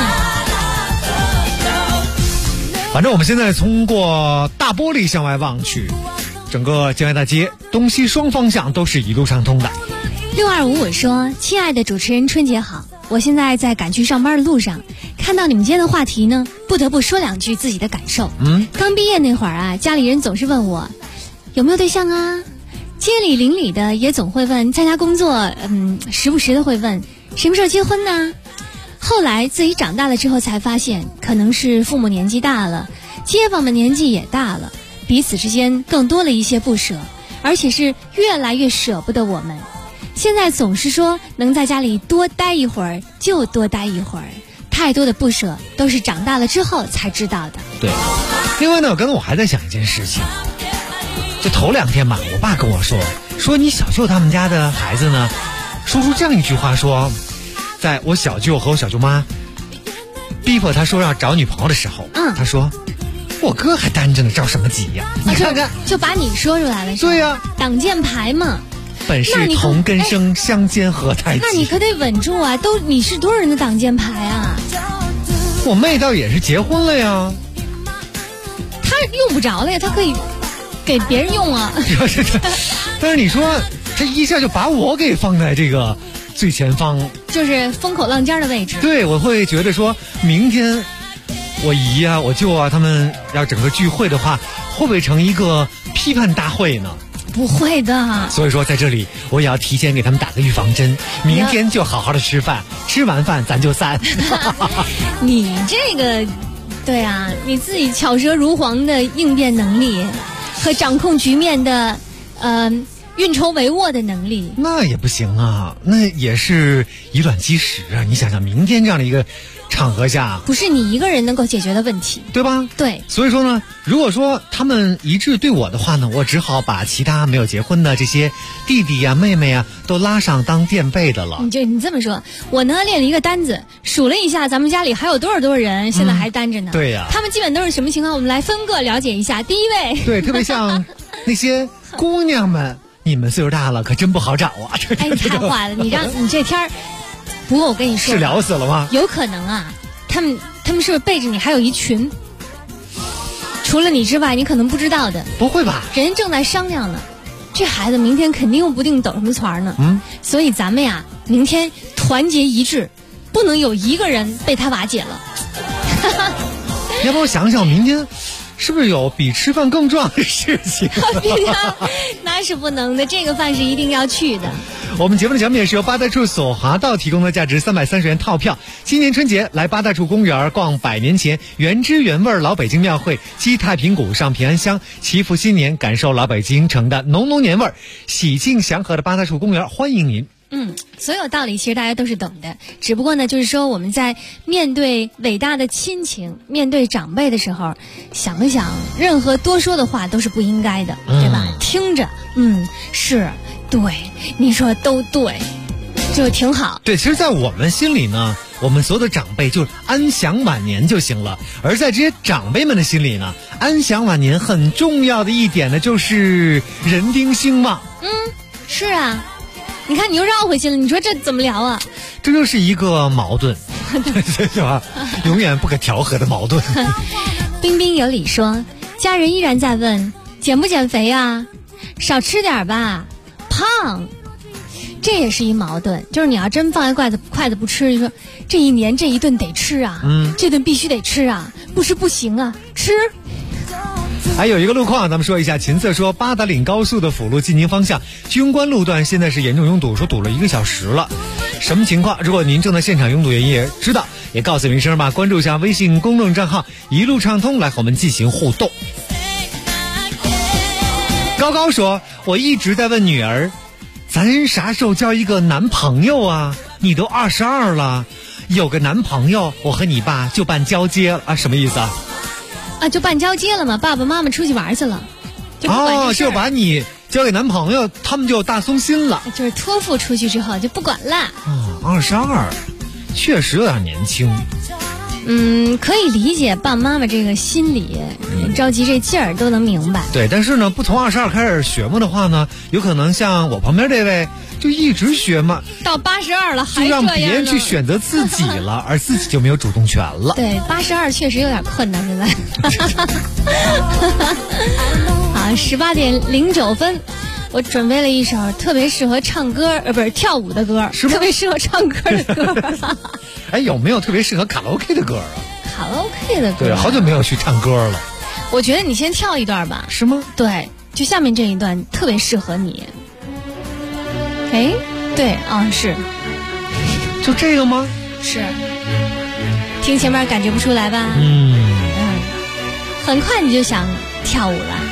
反正我们现在通过大玻璃向外望去，整个建外大街东西双方向都是一路畅通的。 6255说：“亲爱的主持人，春节好！我现在在赶去上班的路上，看到你们今天的话题呢，不得不说2句自己的感受。刚毕业那会儿啊，家里人总是问我有没有对象啊，街里邻里的也总会问参加工作，时不时的会问什么时候结婚呢？后来自己长大了之后才发现，可能是父母年纪大了，街坊们年纪也大了，彼此之间更多了一些不舍，而且是越来越舍不得我们。现在总是说能在家里多待一会儿就多待一会儿，太多的不舍都是长大了之后才知道的。 对，另外呢，刚才我还在想一件事情，就头2天吧，我爸跟我说你小舅他们家的孩子呢，说出这样一句话，说在我小舅和我小舅妈逼迫他说要找女朋友的时候，他说我哥还单着呢，着什么急呀？你看看， 就把你说出来了。 对呀， 挡箭牌嘛。 本是同根生，相煎何太急。 那你可得稳住啊！你是多少人的挡箭牌啊？ 我妹倒也是结婚了呀。 她用不着了呀，她可以给别人用啊。 但是你说这一下就把我给放在这个最前方， 就是风口浪尖的位置。 对，我会觉得说明天我姨啊、我舅啊他们要整个聚会的话，会不会成一个批判大会呢？ 不会的。 所以说在这里我也要提前给他们打个预防针，明天就好好的吃饭，吃完饭咱就散。 你这个对啊，你自己巧舌如簧的应变能力和掌控局面的运筹帷幄的能力， 那也不行啊，那也是以卵击石啊！你想想，明天这样的一个场合下， 不是你一个人能够解决的问题， 对吧？ 对， 所以说呢，如果说他们一致对我的话呢，我只好把其他没有结婚的这些弟弟呀、妹妹呀都拉上当垫背的了。 你这么说，我呢列了一个单子，数了一下，咱们家里还有多少人现在还单着呢？ 对呀， 他们基本都是什么情况？我们来分个了解一下。第一位， 对，特别像那些姑娘们，你们岁数大了，可真不好找啊！ 哎，你太坏了，你这天儿。不过我跟你说， 是聊死了吗？ 有可能啊，他们是不是背着你还有一群？除了你之外，你可能不知道的。 不会吧？ 人家正在商量呢，这孩子明天肯定不定抖什么团呢。所以咱们呀，明天团结一致，不能有一个人被他瓦解了。 要不我想想，明天是不是有比吃饭更重要的事情？ 那是不能的，这个饭是一定要去的。 我们节目的奖品也是由八大处索华道提供的价值330元套票。今年春节来八大处公园逛100年前原汁原味老北京庙会，击太平鼓，上平安香，祈福新年，感受老北京城的浓浓年味儿。喜庆祥和的八大处公园欢迎您。 所有道理其实大家都是懂的，只不过呢，就是说我们在面对伟大的亲情、面对长辈的时候，想一想，任何多说的话都是不应该的，对吧？听着，是对，你说都对，就挺好。 对，其实，在我们心里呢，我们所有的长辈就安享晚年就行了。而在这些长辈们的心里呢，安享晚年很重要的一点呢，就是人丁兴旺。 是啊。你看，你又绕回去了。你说这怎么聊啊？ 这就是一个矛盾，是吧？永远不可调和的矛盾。 彬彬有礼说，家人依然在问减不减肥啊？少吃点吧，胖。这也是一矛盾，就是你要真放下筷子不吃，你说这一年这一顿得吃啊，这顿必须得吃啊，不吃不行啊，吃。 还有一个路况，咱们说一下。秦策说，八达岭高速的辅路进宁方向军官路段现在是严重拥堵，说堵了1个小时了。什么情况？如果您正在现场拥堵，也知道，也告诉明声吧。关注一下微信公众账号一路畅通，来和我们进行互动。高高说，我一直在问女儿，咱啥时候交一个男朋友啊？你都22了，有个男朋友，我和你爸就办交接了啊？什么意思啊？ 就办交接了嘛，爸爸妈妈出去玩去了， 就把你交给男朋友，他们就大松心了。 就是托付出去之后就不管了。 22，确实有点年轻。 可以理解爸妈妈这个心理，着急这劲儿都能明白。 对，但是呢，不从22开始学嘛的话呢，有可能像我旁边这位就一直学嘛， 到82了还就让别人去选择自己了，而自己就没有主动权了。 对，82确实有点困难，现在。好，18点09分。我准备了一首特别适合唱歌，不是跳舞的歌，特别适合唱歌的歌。 哎，有没有特别适合卡拉 OK 的歌啊？ 卡拉 OK 的歌， 对，好久没有去唱歌了。 我觉得你先跳一段吧。 是吗？ 对，就下面这一段特别适合你。哎，对啊，是。 就这个吗？ 是。听前面感觉不出来吧？很快你就想跳舞了。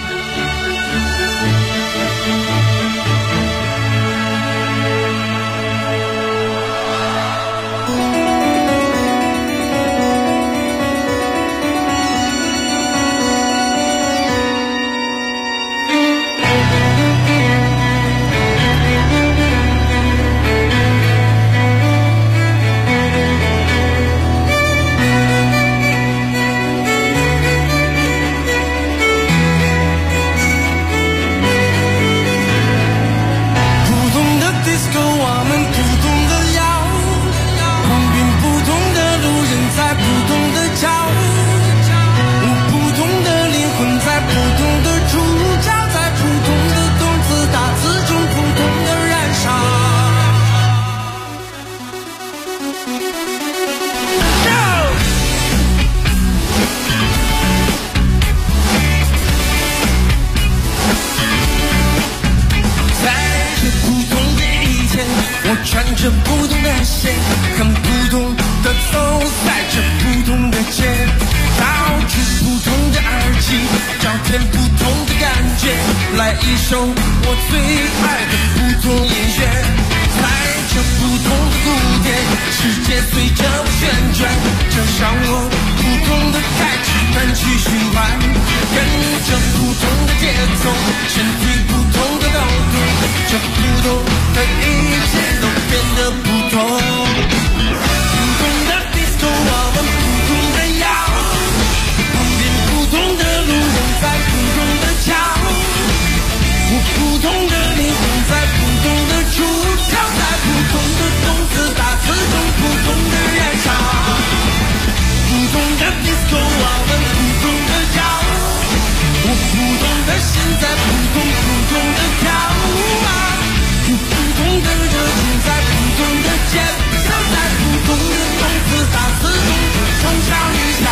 穿着不同的鞋，很普通的走在这不同的街，套出不同的耳机，找点不同的感觉，来一首我最爱的不同音乐，踩着不同的鼓点，世界随着我旋转，就像我不同的开始单曲循环，跟着不同的节奏，身体不同的动作，这不同的一切都变得不同。不同的 disco， 我们不同的摇，旁边不同的路人在不同的桥，我不同的灵魂在不同的出窍，在不同的动词打字中不同的燃烧。不同的 disco， 我们不同的摇，我不同的心在不同的跳舞啊，不同的热情在不同的节奏，在不同的动词打字中冲向理想。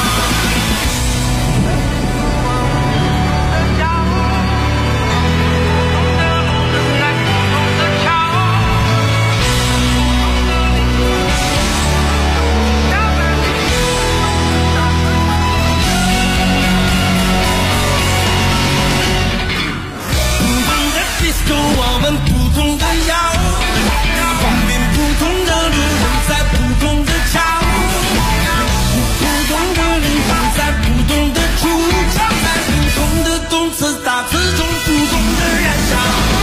我们不同的摇，旁边不同的路人在不同的桥，不同的灵魂在不同的出窍，在不同的动词打字中不同的燃烧。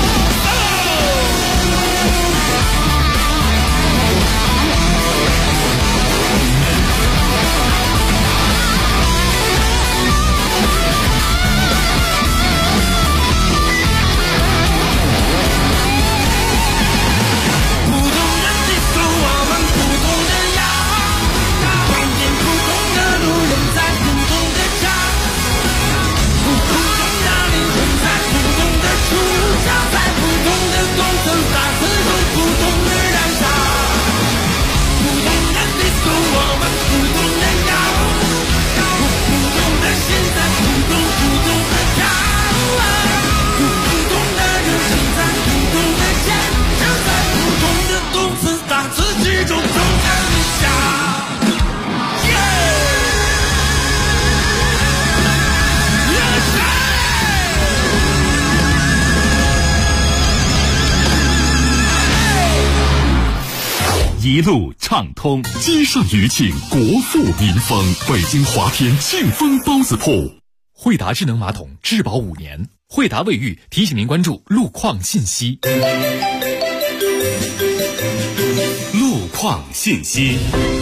一路畅通，街上余庆，国富民丰。北京华天庆丰包子铺， 惠达智能马桶质保5年。惠达卫浴提醒您关注路况信息。 路况信息。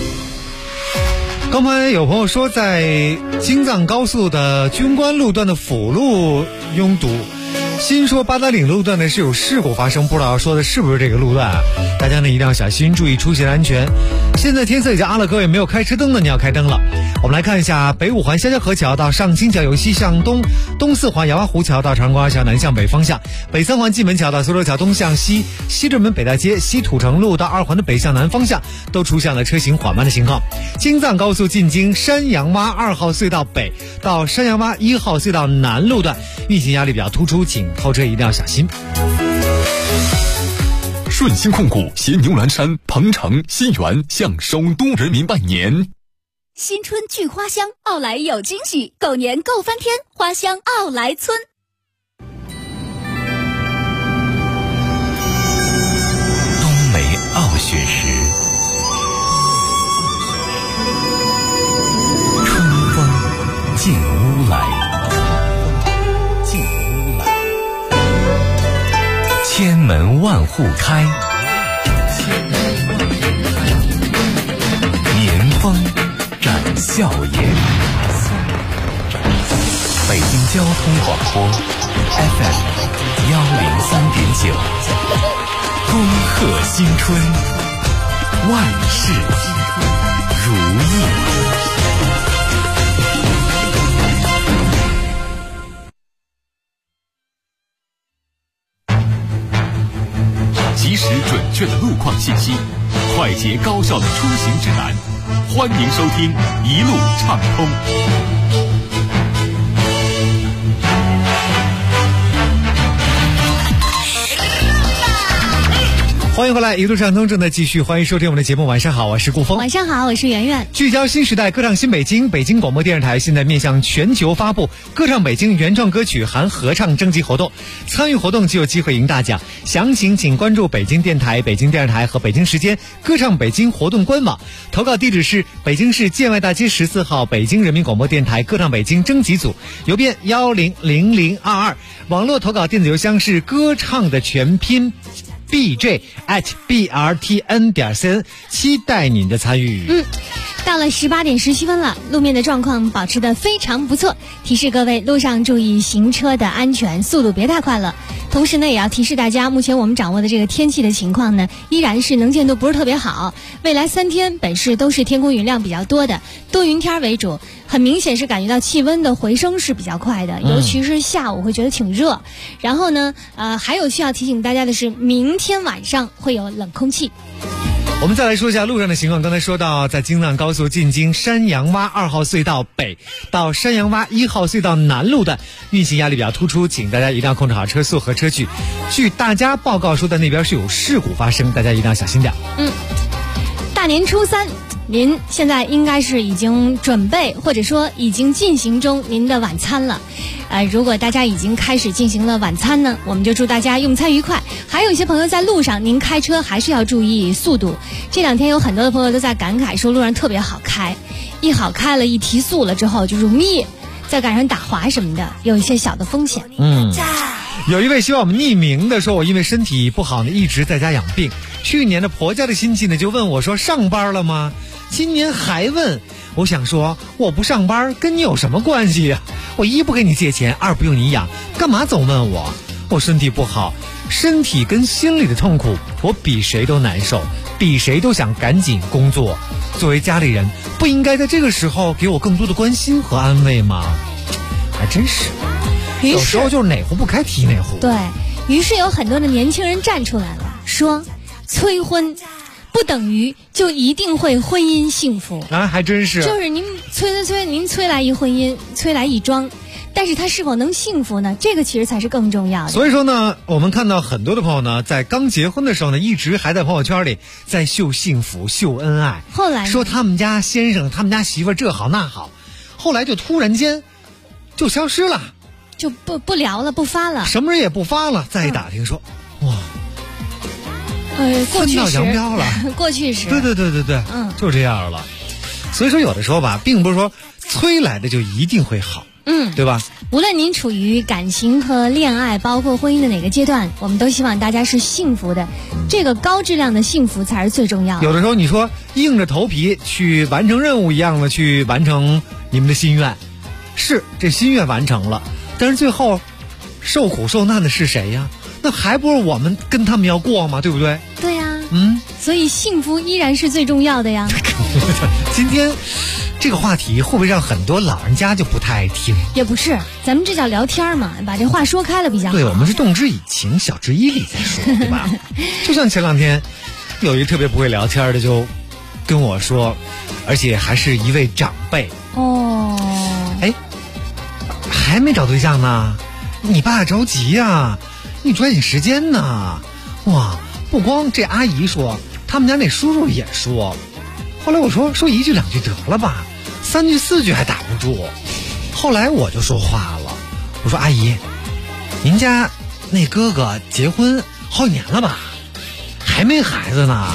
刚才有朋友说，在京藏高速的军官路段的辅路拥堵。新说八达岭路段呢是有事故发生，不知道说的是不是这个路段啊？大家呢一定要小心，注意出行安全。现在天色已经暗了，各位没有开车灯的你要开灯了。我们来看一下北五环香蕉河桥到上清桥由西向东，东四环杨花湖桥到长光桥南向北方向，北三环蓟门桥到苏州桥东向西，西直门北大街西土城路到2环的北向南方向都出现了车行缓慢的情况。京藏高速进京山羊洼2号隧道北到山羊洼1号隧道南路段运行压力比较突出，请后车一定要小心。 顺兴控股携牛栏山、鹏城、新源向首都人民拜年。 新春聚花香，奥莱有惊喜，狗年购翻天，花香奥莱村。 冬梅傲雪时，春风进屋来。千门万户开，年风展笑颜。北京交通广播 FM 103.9，恭贺新春，万事如意。 及时准确的路况信息，快捷高效的出行指南，欢迎收听一路畅通。 欢迎回来，一路上通正在继续，欢迎收听我们的节目。晚上好，我是顾峰。 晚上好，我是圆圆。 聚焦新时代，歌唱新北京。北京广播电视台现在面向全球发布歌唱北京原创歌曲含合唱征集活动，参与活动就有机会赢大奖。详情请关注北京电台、北京电视台和北京时间歌唱北京活动官网。投稿地址是北京市建外大街14号北京人民广播电台歌唱北京征集组，邮编100022，网络投稿电子邮箱是歌唱的全拼bj@brtn.cn， 期待您的参与。 到了18点17分了，路面的状况保持得非常不错，提示各位路上注意行车的安全，速度别太快了。同时呢，也要提示大家，目前我们掌握的这个天气的情况呢，依然是能见度不是特别好。未来3天本市都是天空云量比较多的，多云天为主，很明显是感觉到气温的回升是比较快的，尤其是下午会觉得挺热。然后呢，还有需要提醒大家的是，明天晚上会有冷空气。 我们再来说一下路上的情况。刚才说到，在京藏高速进京山羊洼2号隧道北到山羊洼1号隧道南路的运行压力比较突出，请大家一定要控制好车速和车距。据大家报告说的那边是有事故发生，大家一定要小心点。 大年初3，您现在应该是已经准备或者说已经进行中您的晚餐了。如果大家已经开始进行了晚餐呢，我们就祝大家用餐愉快。还有一些朋友在路上，您开车还是要注意速度。这2天有很多的朋友都在感慨说路上特别好开，一好开了，一提速了之后就容易再赶上打滑什么的，有一些小的风险。 有一位希望我们匿名的说，我因为身体不好呢，一直在家养病。去年的婆家的亲戚呢就问我说，上班了吗？今年还问。我想说，我不上班跟你有什么关系呀？我一不给你借钱，二不用你养，干嘛总问我？我身体不好，身体跟心里的痛苦，我比谁都难受，比谁都想赶紧工作。作为家里人，不应该在这个时候给我更多的关心和安慰吗？还真是，有时候就是哪壶不开提哪壶。 对，于是有很多的年轻人站出来了，说催婚不等于就一定会婚姻幸福啊，还真是。 就是您催，您催来一婚姻，催来一桩，但是他是否能幸福呢？这个其实才是更重要的。 所以说呢，我们看到很多的朋友呢，在刚结婚的时候呢，一直还在朋友圈里在秀幸福、秀恩爱， 后来说他们家先生、他们家媳妇这好那好，后来就突然间就消失了， 就不聊了，不发了， 什么人也不发了。再一打听说，哇。 过去时， 分道扬镳了。 过去时， 对，就这样了。所以说，有的时候吧，并不是说催来的就一定会好，对吧？ 无论您处于感情和恋爱，包括婚姻的哪个阶段，我们都希望大家是幸福的。这个高质量的幸福才是最重要的。 有的时候你说硬着头皮去完成任务一样的去完成你们的心愿，是这心愿完成了，但是最后受苦受难的是谁呀？那还不是我们跟他们要过吗？对不对？ 对呀。所以幸福依然是最重要的呀。 今天这个话题会不会让很多老人家就不太爱听？ 也不是，咱们这叫聊天嘛，把这话说开了比较好。 对，我们是动之以情，晓之以理在说，对吧？就像前2天有一个特别不会聊天的就跟我说，而且还是一位长辈。还没找对象呢，你爸着急呀，你抓紧时间呢。哇，不光这阿姨说，他们家那叔叔也说。后来我说1句2句得了吧，3句4句还打不住。后来我就说话了，我说阿姨，您家那哥哥结婚好几年了吧，还没孩子呢。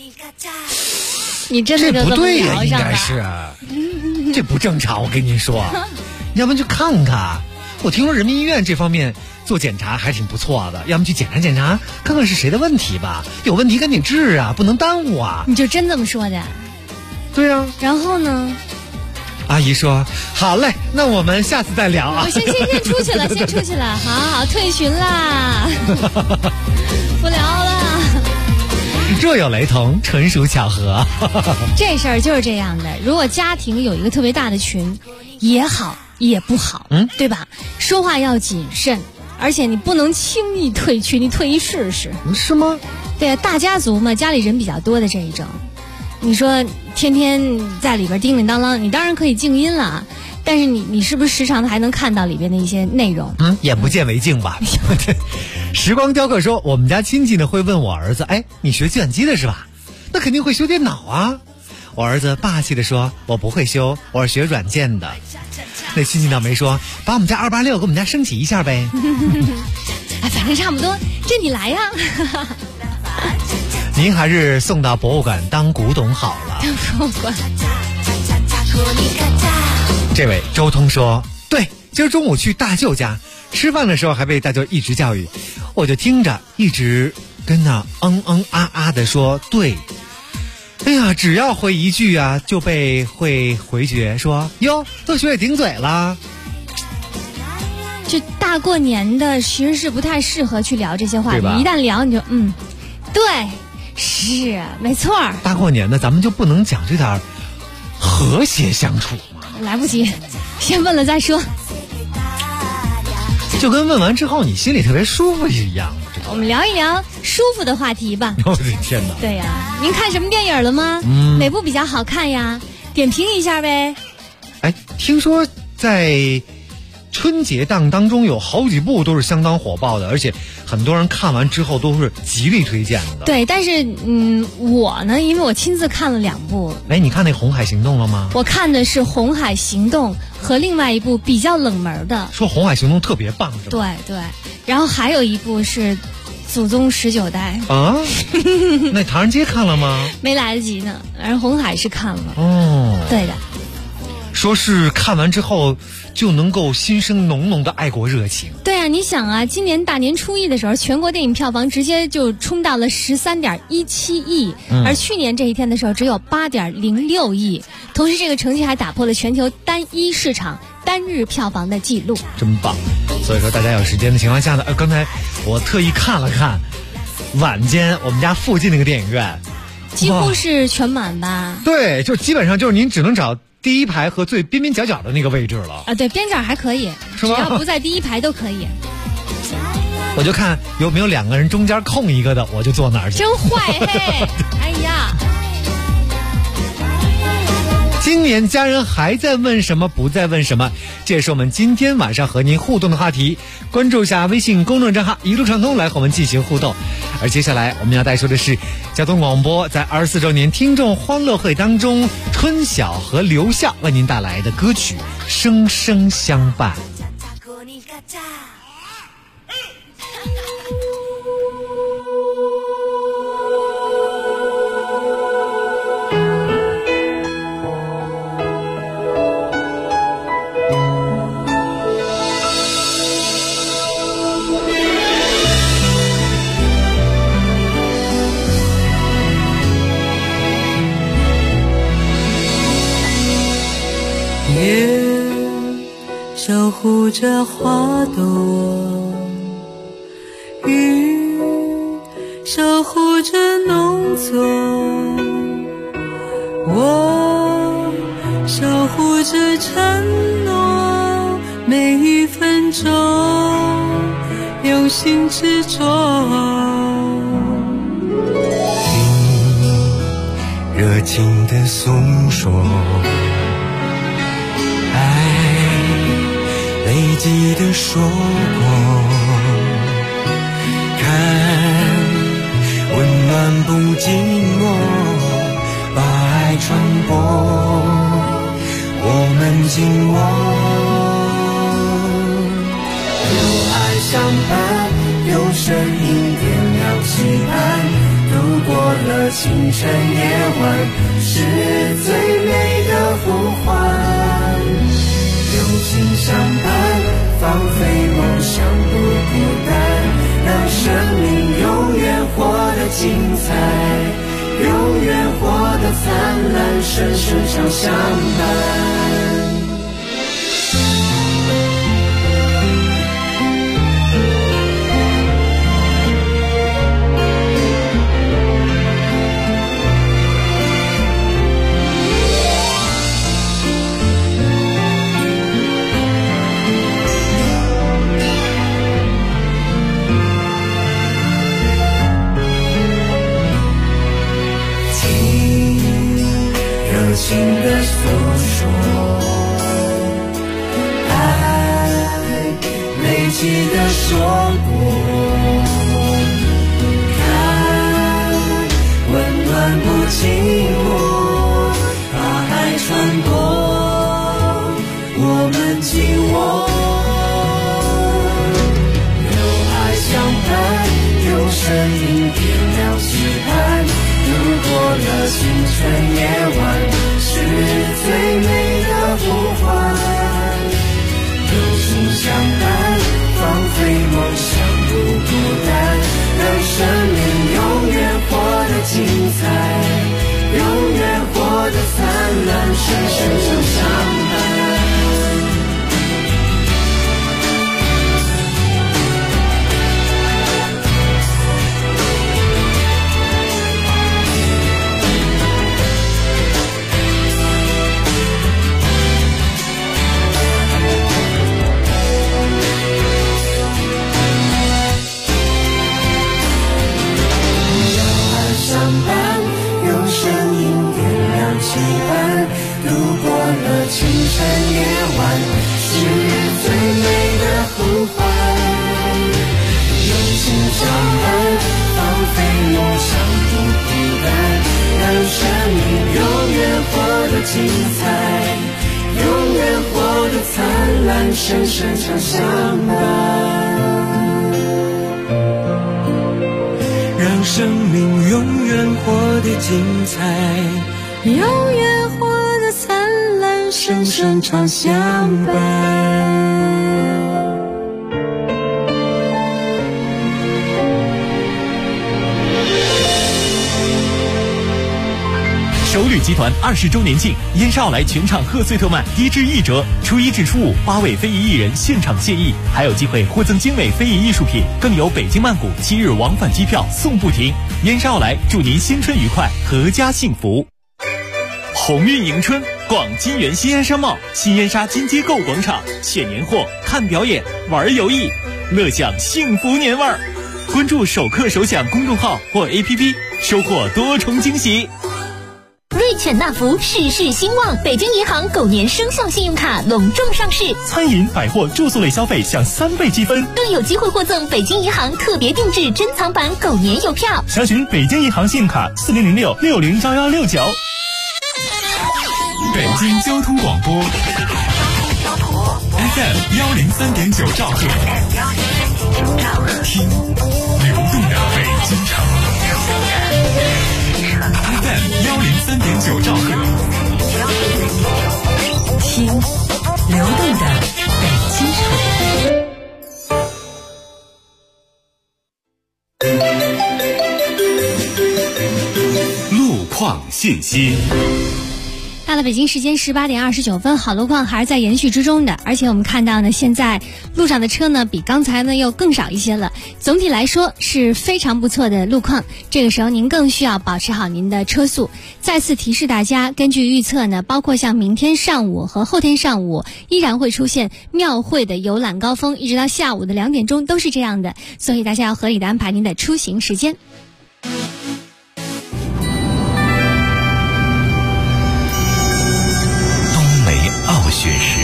你真的这不对呀，应该是这不正常，我跟您说。要不然去看看，我听说人民医院这方面做检查还挺不错的，要么去检查检查，看看是谁的问题吧。有问题赶紧治啊，不能耽误啊。 你就真这么说的？ 对啊。 然后呢？ 阿姨说好嘞，那我们下次再聊啊。 我先出去了，先出去了，好退群啦，不聊了。 若有雷同，纯属巧合。 这事儿就是这样的，如果家庭有一个特别大的群，也好也不好，对吧？说话要谨慎，而且你不能轻易退群，你退一试试。 是吗？ 对，大家族嘛，家里人比较多的这一种，你说天天在里边叮铃当啷，你当然可以静音了，但是你是不是时常的还能看到里边的一些内容？ 眼不见为净吧。 时光雕刻说，我们家亲戚呢会问我儿子，哎，你学计算机的是吧？那肯定会修电脑啊。我儿子霸气的说，我不会修，我是学软件的。那亲戚倒霉说，把我们家286给我们家升级一下呗。 哎，反正差不多，这你来呀。 您还是送到博物馆当古董好了。 博物馆。 这位周通说，对，今儿中午去大舅家吃饭的时候，还被大舅一直教育，我就听着一直跟那啊的说对。哎呀，只要回一句啊，就被会回绝说哟，都学会顶嘴了。 这大过年的其实是不太适合去聊这些话题，一旦聊你就对，是没错。 大过年的咱们就不能讲这点和谐相处吗？ 来不及，先问了再说。 就跟问完之后你心里特别舒服是一样的。 我们聊一聊舒服的话题吧。 我的天哪！ 对呀，您看什么电影了吗？哪部比较好看呀？点评一下呗。 哎，听说在春节档当中有好几部都是相当火爆的，而且很多人看完之后都是极力推荐的。 对，但是我呢，因为我亲自看了2部。 哎，你看那《红海行动》了吗？ 我看的是《红海行动》和另外一部比较冷门的。 说《红海行动》特别棒，是吧？ 对，然后还有一部是《祖宗19代》 啊。那唐人街看了吗？ 没来得及呢，而红海是看了。 哦， 对的。 说是看完之后就能够心生浓浓的爱国热情。 对啊，你想啊，今年大年初一的时候，全国电影票房直接就冲到了13.17亿，而去年这一天的时候只有8.06亿。同时，这个成绩还打破了全球单一市场单日票房的记录。 真棒！所以说，大家有时间的情况下呢，刚才我特意看了看，晚间我们家附近那个电影院， 几乎是全满吧？ 对，就基本上就是您只能找第一排和最边边角角的那个位置了啊，对，边角还可以， 是吧？ 只要不在第一排都可以。 我就看有没有2个人中间空一个的，我就坐那儿去。 真坏嘿！哎呀， 今年家人还在问什么，不再问什么，这也是我们今天晚上和您互动的话题。关注一下微信公众账号一路畅通，来和我们进行互动。而接下来我们要带说的是交通广播在24周年听众欢乐会当中，春晓和刘笑为您带来的歌曲《生生相伴》。 守护着花朵，雨守护着农作，我守护着承诺，每一分钟用心执着。 听热情的诉说，累积的说过，看温暖不寂寞，把爱传播，我们紧握，有爱相伴，有声音点亮期盼，度过了清晨夜晚，是最美的呼唤。友情相伴，放飞梦想不孤单，让生命永远活得精彩，永远活得灿烂，生生相伴。热情的诉说，爱累积的说过， 声音点亮期盼，度过了青春夜晚，是最美的呼唤。友情相伴，放飞梦想不孤单，让生命永远活得精彩，永远活得灿烂，生生常相伴。期盼度过了清晨夜晚，是最美的呼唤。友情相伴，放飞梦想不孤单，让生命永远活得精彩，永远活得灿烂，生生常相伴。让生命永远活得精彩，永远活得灿烂，生生常相伴。 首旅集团20周年庆，烟沙奥莱全场贺岁特卖，低至1折。初一至初五，8位非遗艺人现场献艺，还有机会获赠精美非遗艺术品，更有北京曼谷7日往返机票送不停。烟沙奥莱祝您新春愉快，阖家幸福。鸿运迎春，逛金源新烟沙贸、新烟沙金街购物广场，选年货、看表演、玩游艺，乐享幸福年味儿。关注首客首享公众号或 APP， 收获多重惊喜。 瑞犬纳福事事兴旺，北京银行狗年生肖信用卡隆重上市， 餐饮、百货、住宿类消费享3倍积分， 更有机会获赠北京银行特别定制珍藏版狗年邮票。 详询北京银行信用卡4006-601169。 北京交通广播 FM 103.9兆赫，听流动的北京城。FM 103.9兆赫， 听流动的北京城。路况信息。 到了北京时间18点29分，好路况还是在延续之中的，而且我们看到呢，现在路上的车呢比刚才呢又更少一些了。总体来说是非常不错的路况，这个时候您更需要保持好您的车速。再次提示大家，根据预测呢，包括像明天上午和后天上午依然会出现庙会的游览高峰，一直到下午的2点钟都是这样的，所以大家要合理的安排您的出行时间。 雪时，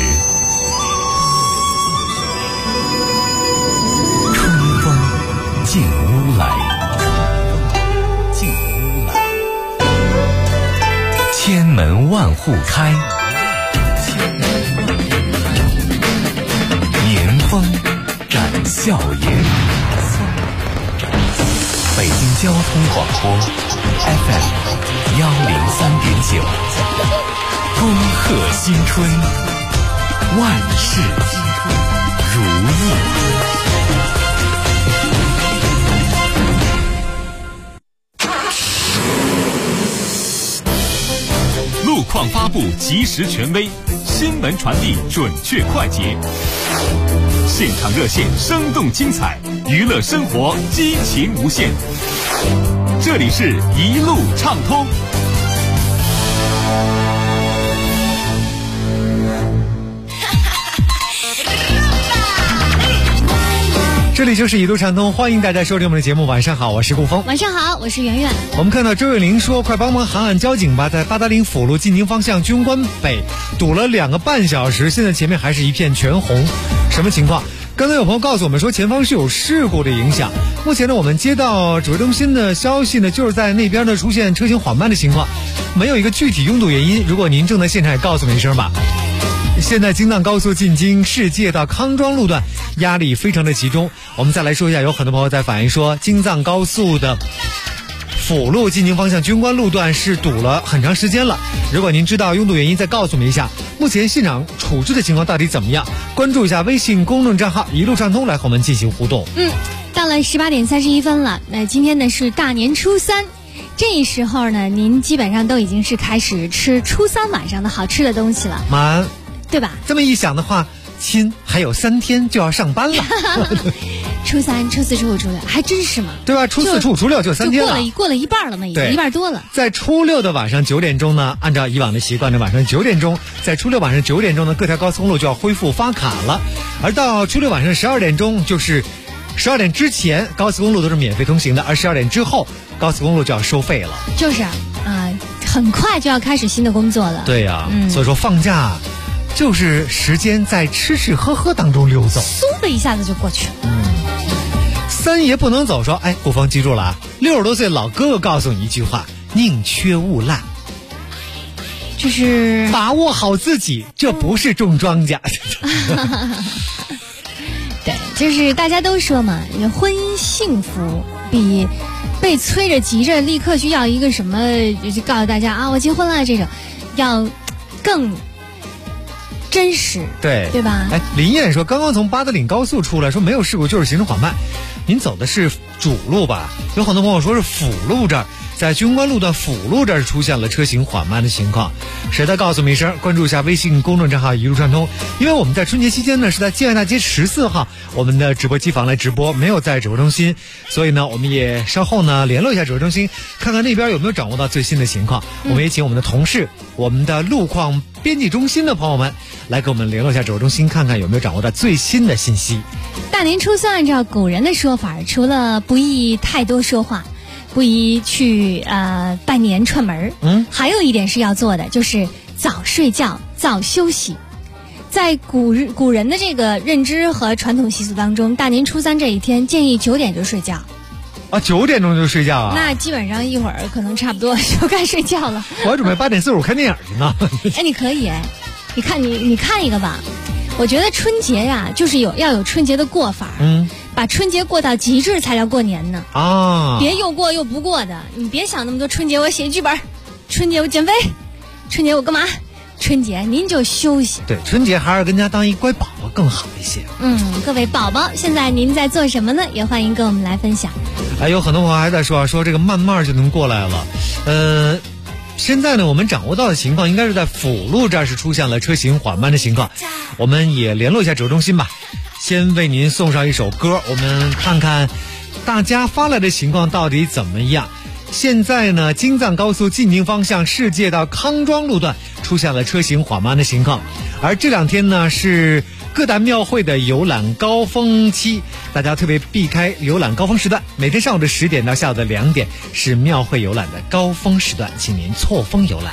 春风进屋来，千门万户开，年风展笑颜。北京交通广播 FM 103.9，恭贺新春，万事如意。 路况发布及时权威，新闻传递准确快捷，现场热线生动精彩，娱乐生活激情无限。这里是一路畅通。 这里就是一路畅通，欢迎大家收听我们的节目。晚上好，我是顾峰。 晚上好，我是圆圆。 我们看到周瑞玲说：“快帮忙喊喊交警吧，在八达岭辅路进宁方向军官北堵了2个半小时，现在前面还是一片全红，什么情况？”刚才有朋友告诉我们说，前方是有事故的影响。目前呢，我们接到指挥中心的消息呢，就是在那边呢出现车行缓慢的情况，没有一个具体拥堵原因。如果您正在现场，也告诉我们一声吧。 现在京藏高速进京世界到康庄路段压力非常的集中。我们再来说一下，有很多朋友在反映说，京藏高速的辅路进京方向军官路段是堵了很长时间了。如果您知道拥堵原因，再告诉我们一下。目前现场处置的情况到底怎么样？关注一下微信公众账号一路畅通，来和我们进行互动。 到了18点31分了，那今天呢是大年初三。这时候呢，您基本上都已经是开始吃初三晚上的好吃的东西了， 满， 对吧？ 这么一想的话，亲，还有3天就要上班了。 初三、初四、初五、初六，还真是嘛？ 对吧？初四、初五、初六就3天了， 过了一半了嘛，已经一半多了。 在初六的晚上9点钟呢，按照以往的习惯呢，晚上9点钟，在初六晚上9点钟呢，各条高速公路就要恢复发卡了。而到初六晚上12点钟，就是12点之前，高速公路都是免费通行的，而12点之后，高速公路就要收费了。 就是很快就要开始新的工作了。 对呀，所以说放假就是时间在吃吃喝喝当中溜走， 嗖的一下子就过去了。 三爷不能走，说，哎，顾峰记住了啊，60多岁老哥哥告诉你一句话：宁缺毋滥， 就是把握好自己，这不是种庄稼。 对，就是大家都说嘛，婚姻幸福比被催着急着立刻去要一个什么，就告诉大家啊，我结婚了这种，要更真实，对吧？ 哎，林燕说，刚刚从八达岭高速出来，说没有事故，就是行驶缓慢。您走的是主路吧？有很多朋友说是辅路这儿，在军官路段辅路这儿出现了车行缓慢的情况。谁的告诉我们一声，关注一下微信公众账号一路畅通。因为我们在春节期间呢，是在建外大街14号我们的直播机房来直播，没有在直播中心，所以呢，我们也稍后呢联络一下直播中心，看看那边有没有掌握到最新的情况。我们也请我们的同事，我们的路况编辑中心的朋友们来给我们联络一下直播中心，看看有没有掌握到最新的信息。 大年初三，按照古人的说法，除了不宜太多说话，不宜去拜年串门，还有一点是要做的，就是早睡觉早休息。在古人的这个认知和传统习俗当中，大年初三这一天建议9点就睡觉。 啊，9点钟就睡觉啊？ 那基本上一会儿可能差不多就该睡觉了。 我还准备8点45看电影去呢。 哎，你可以你看一个吧。我觉得春节呀，就是要有春节的过法，把春节过到极致才叫过年呢。啊，别又过又不过的，你别想那么多。春节我写剧本，春节我减肥，春节我干嘛？春节您就休息。 对，春节还是跟家当一乖宝宝更好一些。 各位宝宝，现在您在做什么呢？也欢迎跟我们来分享。 有很多朋友还在说这个慢慢就能过来了。现在呢，我们掌握到的情况应该是在辅路这儿是出现了车行缓慢的情况，我们也联络一下指挥中心吧。先为您送上一首歌，我们看看大家发来的情况到底怎么样。现在呢，京藏高速进京方向世界到康庄路段出现了车行缓慢的情况，而这2天呢是各大庙会的游览高峰期，大家特别避开游览高峰时段。每天上午的10点到下午的2点是庙会游览的高峰时段，请您错峰游览。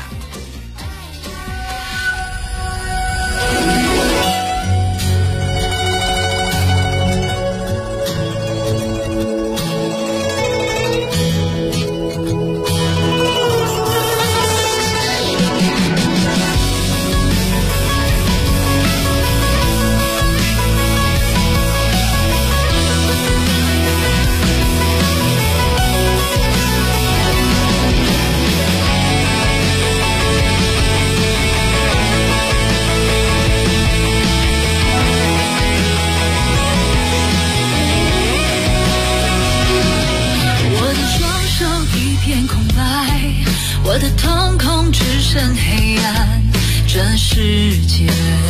我的瞳孔只剩黑暗，这世界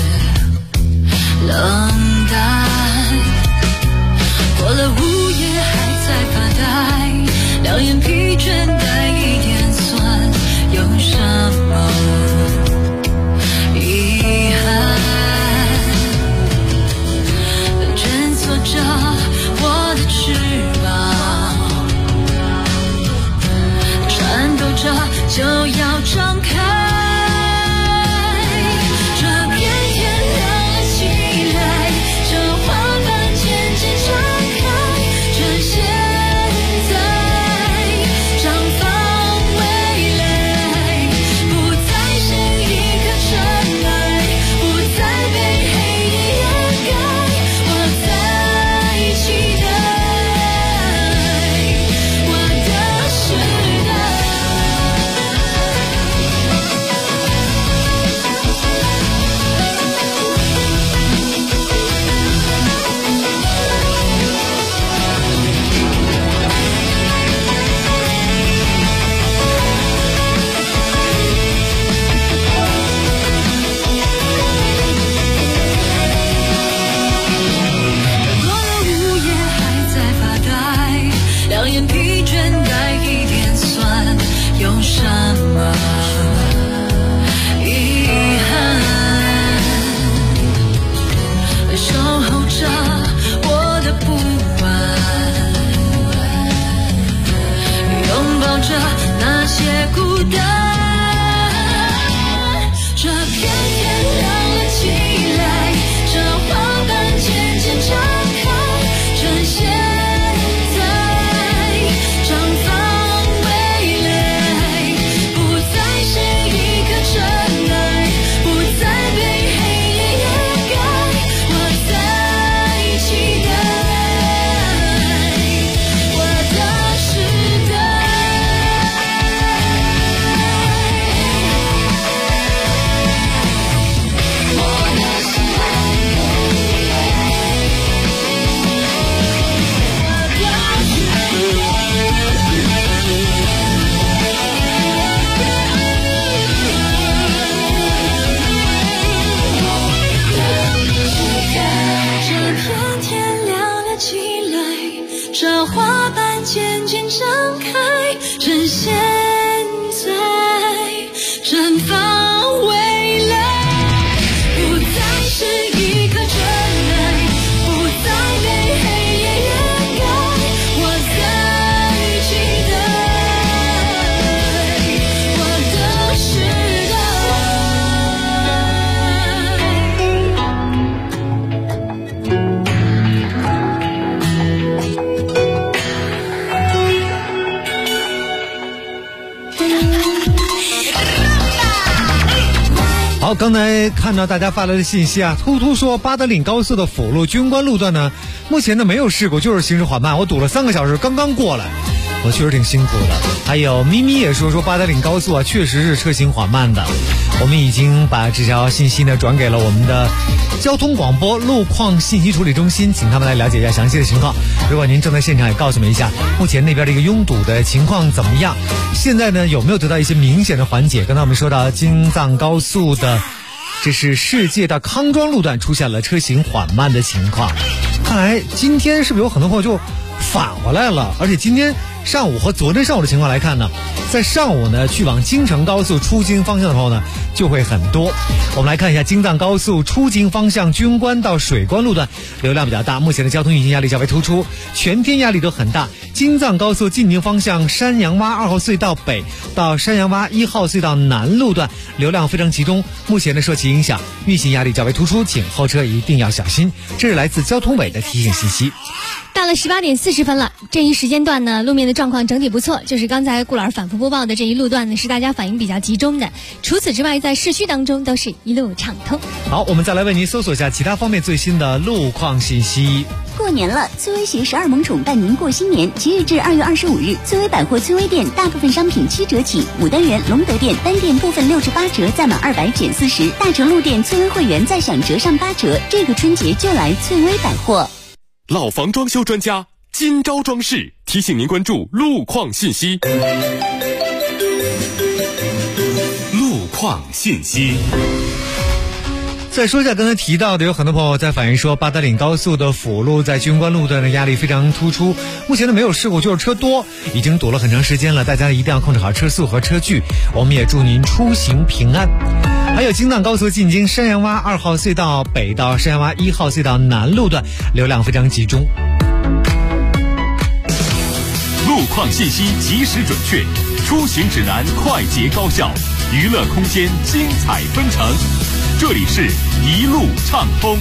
冷淡。过了午夜还在发呆，两眼疲倦带一点酸，有什么遗憾？蜷缩着我的翅膀，颤抖着就要张开，这片天亮了起来，这缓慢渐渐张开，这些些孤单。这片天亮了起来，这花瓣渐渐张开，趁现在绽放未来，不再是一颗尘埃，不再被黑夜掩盖，我在期待我的时代。这片天亮了起来，这花瓣渐渐张开，趁现在绽放未来，不再是一颗尘埃，不再被黑夜掩盖，我在期待我的时代。 好，刚才看到大家发来的信息啊，突突说八达岭高速的辅路军官路段呢，目前呢没有事故，就是行驶缓慢，我堵了3个小时，刚刚过来，我确实挺辛苦的。还有咪咪也说八达岭高速啊，确实是车行缓慢的。我们已经把这条信息呢转给了我们的交通广播路况信息处理中心，请他们来了解一下详细的情况。如果您正在现场，也告诉我们一下目前那边的一个拥堵的情况怎么样，现在呢有没有得到一些明显的缓解。刚才我们说到京藏高速的这是世界到康庄路段出现了车行缓慢的情况，看来今天是不是有很多朋友就返回来了？而且今天上午和昨天上午的情况来看呢，在上午呢去往京承高速出京方向的朋友呢就会很多。我们来看一下京藏高速出京方向军官到水关路段流量比较大，目前的交通运行压力较为突出，全天压力都很大。京藏高速进宁方向山羊洼2号隧道北到山羊洼1号隧道南路段流量非常集中，目前的受其影响，运行压力较为突出，请后车一定要小心。这是来自交通委的提醒信息。 到了18点40分了，这一时间段呢，路面的状况整体不错，就是刚才顾老师反复播报的这一路段呢，是大家反应比较集中的。除此之外，在市区当中都是一路畅通。 好，我们再来为您搜索一下其他方面最新的路况信息。 过年了，崔薇携12萌宠伴您过新年。即日至2月25日，崔薇百货崔薇店大部分商品7折起，牡丹园、隆德店单店部分6至8折，再满200减40。大成路店崔薇会员再享折上8折。这个春节就来崔薇百货。 老房装修专家金招装饰提醒您关注路况信息。路况信息。 再说一下刚才提到的，有很多朋友在反映说八达岭高速的辅路在军官路段的压力非常突出，目前呢没有事故，就是车多，已经堵了很长时间了，大家一定要控制好车速和车距。我们也祝您出行平安。还有京藏高速进京山羊洼2号隧道北到山羊洼1号隧道南路段流量非常集中。 路况信息及时准确，出行指南快捷高效，娱乐空间精彩纷呈。这里是一路畅通。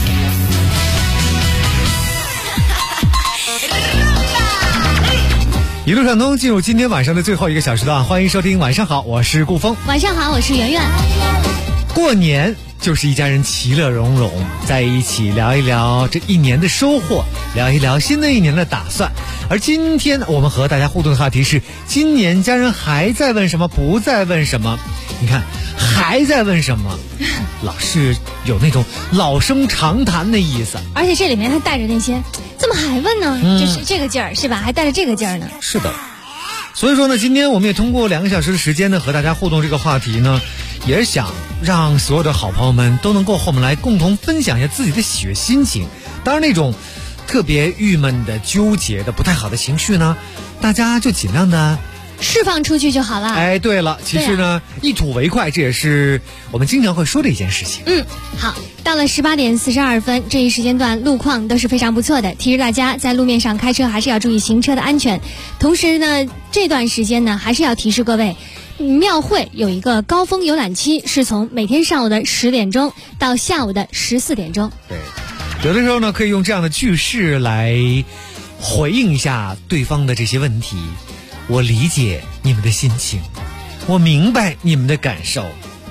一路畅通，进入今天晚上的最后1个小时段，欢迎收听晚上好，我是顾峰。 晚上好，我是圆圆。 过年就是一家人其乐融融，在一起聊一聊这一年的收获，聊一聊新的一年的打算。而今天我们和大家互动的话题是：今年家人还在问什么，不再问什么？你看，还在问什么，老是有那种老生常谈的意思。 而且这里面还带着那些，怎么还问呢？就是这个劲儿，是吧？还带着这个劲儿呢。 是的。所以说呢，今天我们也通过2个小时的时间呢，和大家互动这个话题呢，也是想让所有的好朋友们都能够和我们来共同分享一下自己的喜悦心情。当然那种特别郁闷的、纠结的、不太好的情绪呢，大家就尽量的释放出去就好了。 哎，对了，其实呢，一吐为快，这也是我们经常会说的一件事情。 好，到了18点42分，这一时间段路况都是非常不错的，提示大家在路面上开车还是要注意行车的安全。同时呢，这段时间呢，还是要提示各位，庙会有一个高峰游览期，是从每天上午的10点钟到下午的14点钟。 对，有的时候呢，可以用这样的句式来回应一下对方的这些问题。我理解你们的心情，我明白你们的感受，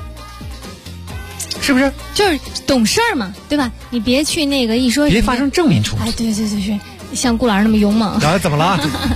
是不是？ 就是懂事儿嘛，对吧？你别去那个一说别发生正面冲突。 哎，对，像顾老师那么勇猛。 然后怎么了？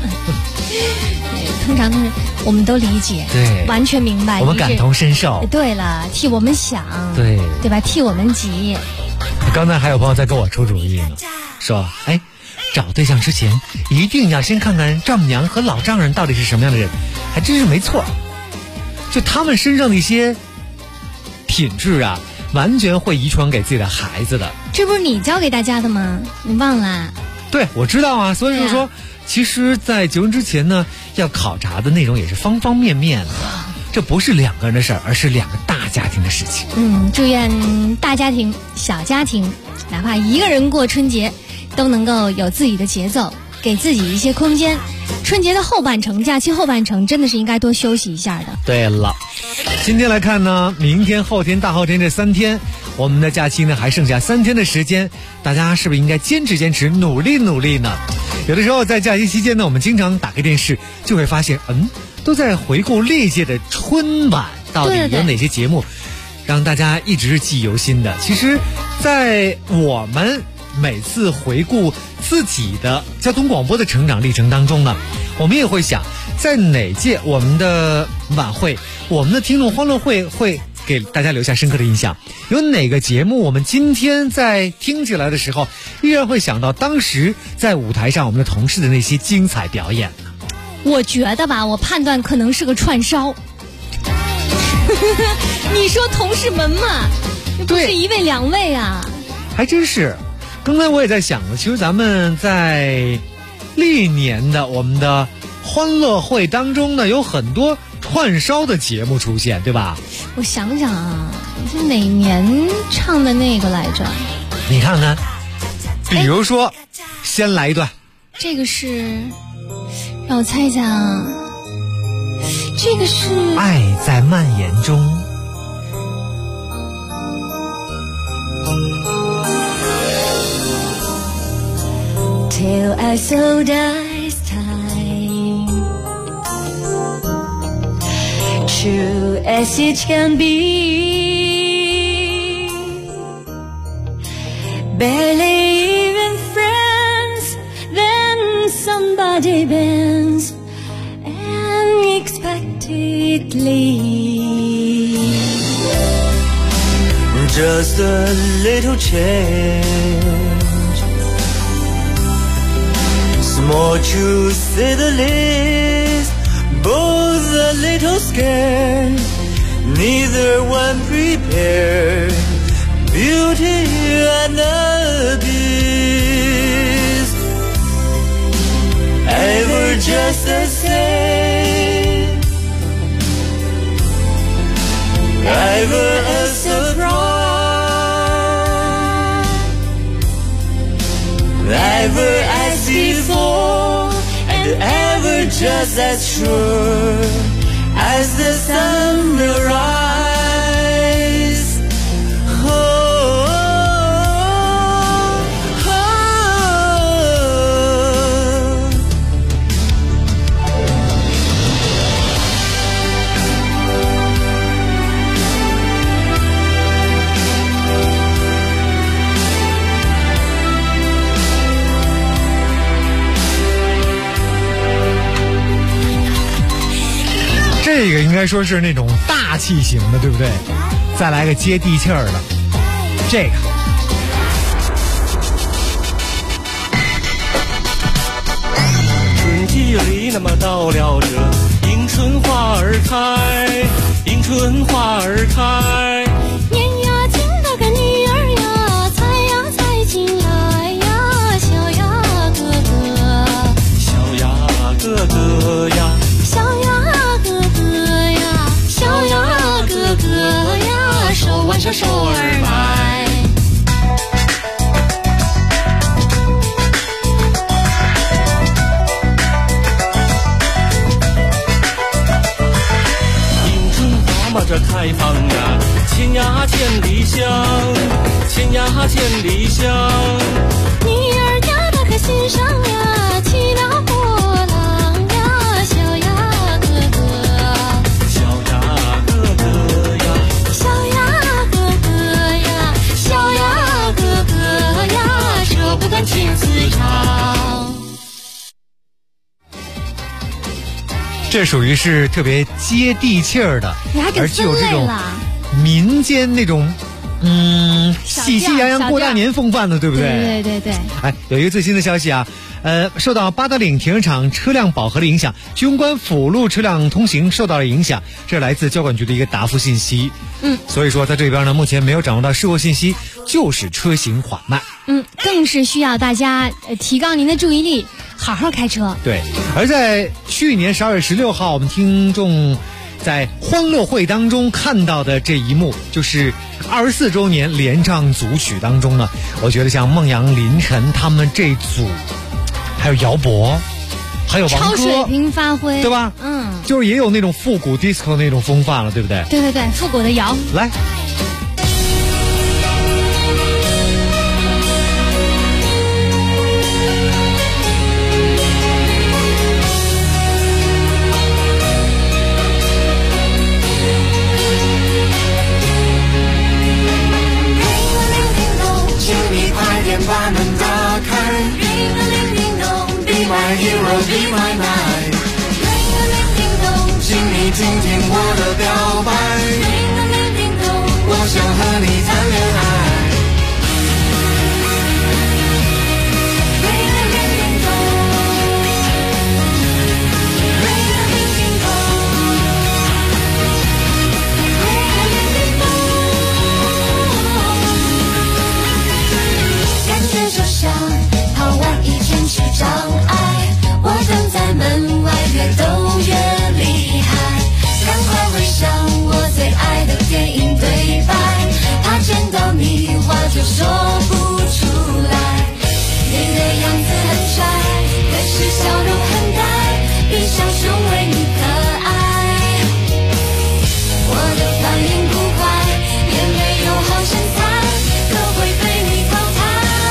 通常都是我们都理解， 对， 完全明白， 我们感同身受。 对了，替我们想，对吧？替我们急。 刚才还有朋友在跟我出主意呢，说，哎，找对象之前一定要先看看丈母娘和老丈人到底是什么样的人，还真是没错。就他们身上的一些品质啊，完全会遗传给自己的孩子的。 这不是你教给大家的吗？你忘了？ 对，我知道啊。所以说，其实在结婚之前呢，要考察的内容也是方方面面的。这不是2个人的事儿，而是2个大家庭的事情。 祝愿大家庭、小家庭，哪怕一个人过春节，都能够有自己的节奏，给自己一些空间。春节的后半程，假期后半程，真的是应该多休息一下的。 对了，今天来看呢，明天、后天、大后天这3天，我们的假期呢还剩下3天的时间，大家是不是应该坚持、努力呢？有的时候在假期期间呢，我们经常打开电视，就会发现，都在回顾历届的春晚，到底有哪些节目让大家一直是记忆犹新的。其实在我们每次回顾自己的交通广播的成长历程当中呢，我们也会想，在哪届我们的晚会，我们的听众欢乐会会给大家留下深刻的印象，有哪个节目我们今天在听起来的时候依然会想到当时在舞台上我们的同事的那些精彩表演呢？ 我觉得吧，我判断可能是个串烧。你说同事们嘛，不是1位2位啊。 还真是。刚才我也在想了，其实咱们在历年的我们的欢乐会当中呢，有很多串烧的节目出现，对吧？ 我想想啊，是哪年唱的那个来着？ 你看看，比如说，先来一段。 这个是，让我猜一下啊，这个是 《爱在蔓延中》。 Till I so dies time, true as it can be, barely even friends, then somebody bends unexpectedly. Just a little change, small to say the least, both a little scared, neither one prepared, beauty and the beast, ever just the same, ever a surprise, ever as before, and ever just as sure as the sunrise. Oh, oh, oh. 这个应该说是那种大气型的，对不对？再来个接地气儿的，这个。 春季里那么到了这，迎春花儿开，迎春花儿开。 年呀轻的个女儿呀，采呀采进来呀，小呀哥哥， 小呀哥哥呀， 小呀乡，千呀千里香。 女儿家的可心上呀，骑了波浪呀，小呀哥哥， 小呀哥哥呀， 小呀哥哥呀，小呀哥哥呀，说不断情丝长。 这属于是特别接地气儿的，而具有这种民间那种喜气洋洋过大年风范的，对不对？ 对。 哎，有一个最新的消息啊，受到八达岭停车场车辆饱和的影响，居庸关辅路车辆通行受到了影响，这是来自交管局的一个答复信息。所以说在这边呢，目前没有掌握到事故信息，就是车行缓慢。 更是需要大家提高您的注意力，好好开车。 对，而在去年12月16号，我们听众在欢乐会当中看到的这一幕，就是24周年联唱组曲当中呢，我觉得像孟阳、林晨他们这组，还有姚博，还有王超水珂， 平发挥， 对吧？就是也有那种复古 disco 那种风范了，对不对？ 对，复古的摇。 来。 把门打开 Ring a ling ding dong Be my hero, be my knight Ring a ling ding dong 请你听听我的表白 Ring a ling ding dong 我想和你谈恋爱 Ring a ling ding dong Ring a ling ding dong Ring a ling ding dong 感觉就像跑完一圈去障碍，我等在门外，越斗越厉害。赶快回想我最爱的电影对白，怕见到你话就说不出来。你的样子很帅，可是笑容很呆，闭上胸为你可爱。我的反应不快，也没有好身材，可会被你淘汰。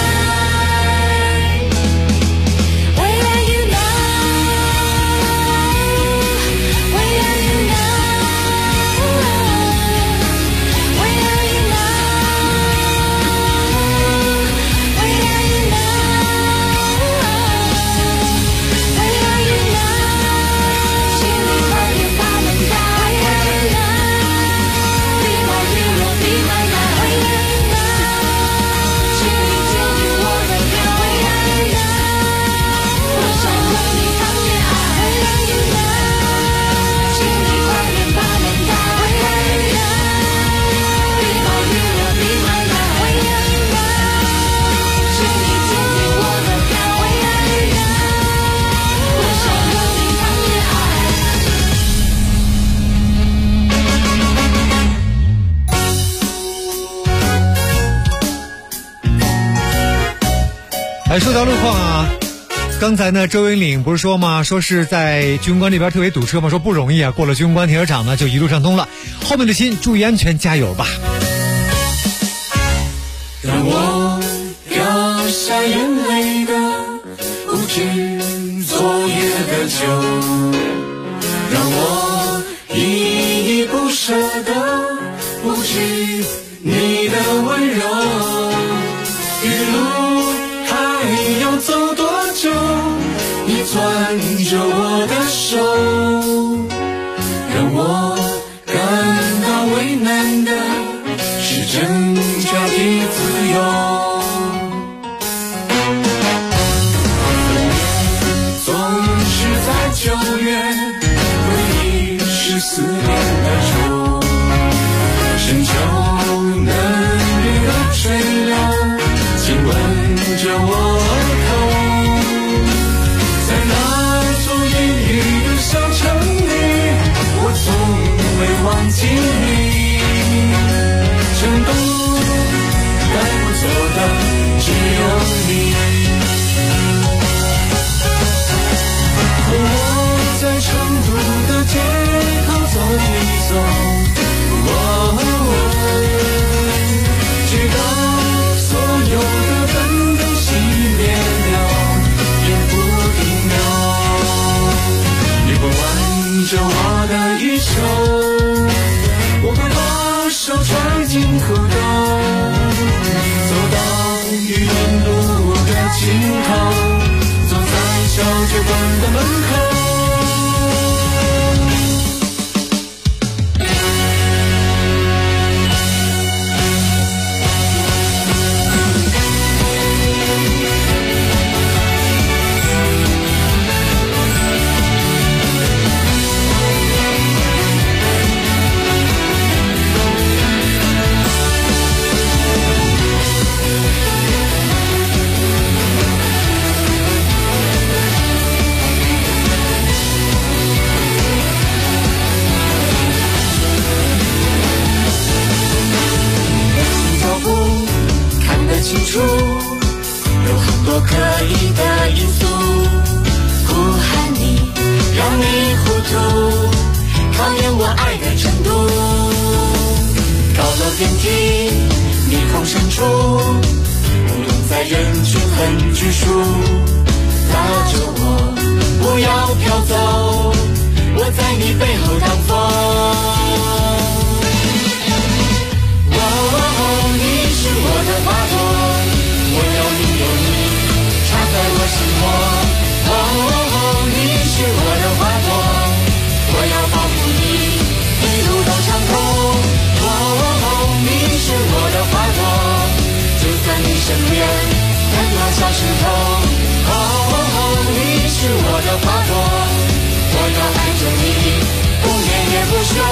说到路况啊，刚才呢周云岭不是说吗？说是在居庸关这边特别堵车嘛，说不容易啊，过了居庸关停车场呢就一路畅通了。后面的心注意安全，加油吧！ 让我掉下眼泪的不止昨夜的酒，让我依依不舍的不止你的温柔，一路还要走多久？你攥着我的手，让我感到为难的是挣扎的自由。总是在9月，回忆是思念的愁，深秋嫩绿的垂柳，亲吻着我额头，在那座阴雨的着我的欲求，我会把手揣进裤兜，走到玉林路的尽头，坐在小酒馆的门口。清楚，有很多可疑的因素，呼喊你，让你糊涂，考验我爱的程度。高楼电梯，霓虹深处，不用在人群很拘束，拉着我，不要飘走，我在你背后挡风。你是我的花朵，我有你，插在我心窝。你是我的花朵，我要保护你，一路到长空。你是我的花朵，就在你身边，看那小石头。你是我的花朵，我要爱着你，不眠也不休。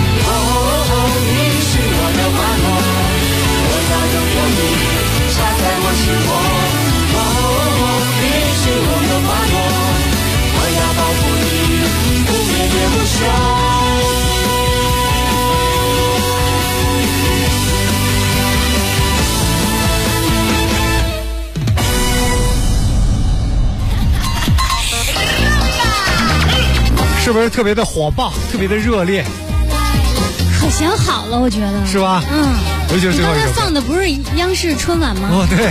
你是我的花朵，我要拥有你，插在我心窝。你是我的花朵，我要保护你，不眠也不休。 是不是特别的火爆，特别的热烈？ 可想好了，我觉得是吧？尤其是最后一首歌。 你刚才放的不是央视春晚吗？ 对。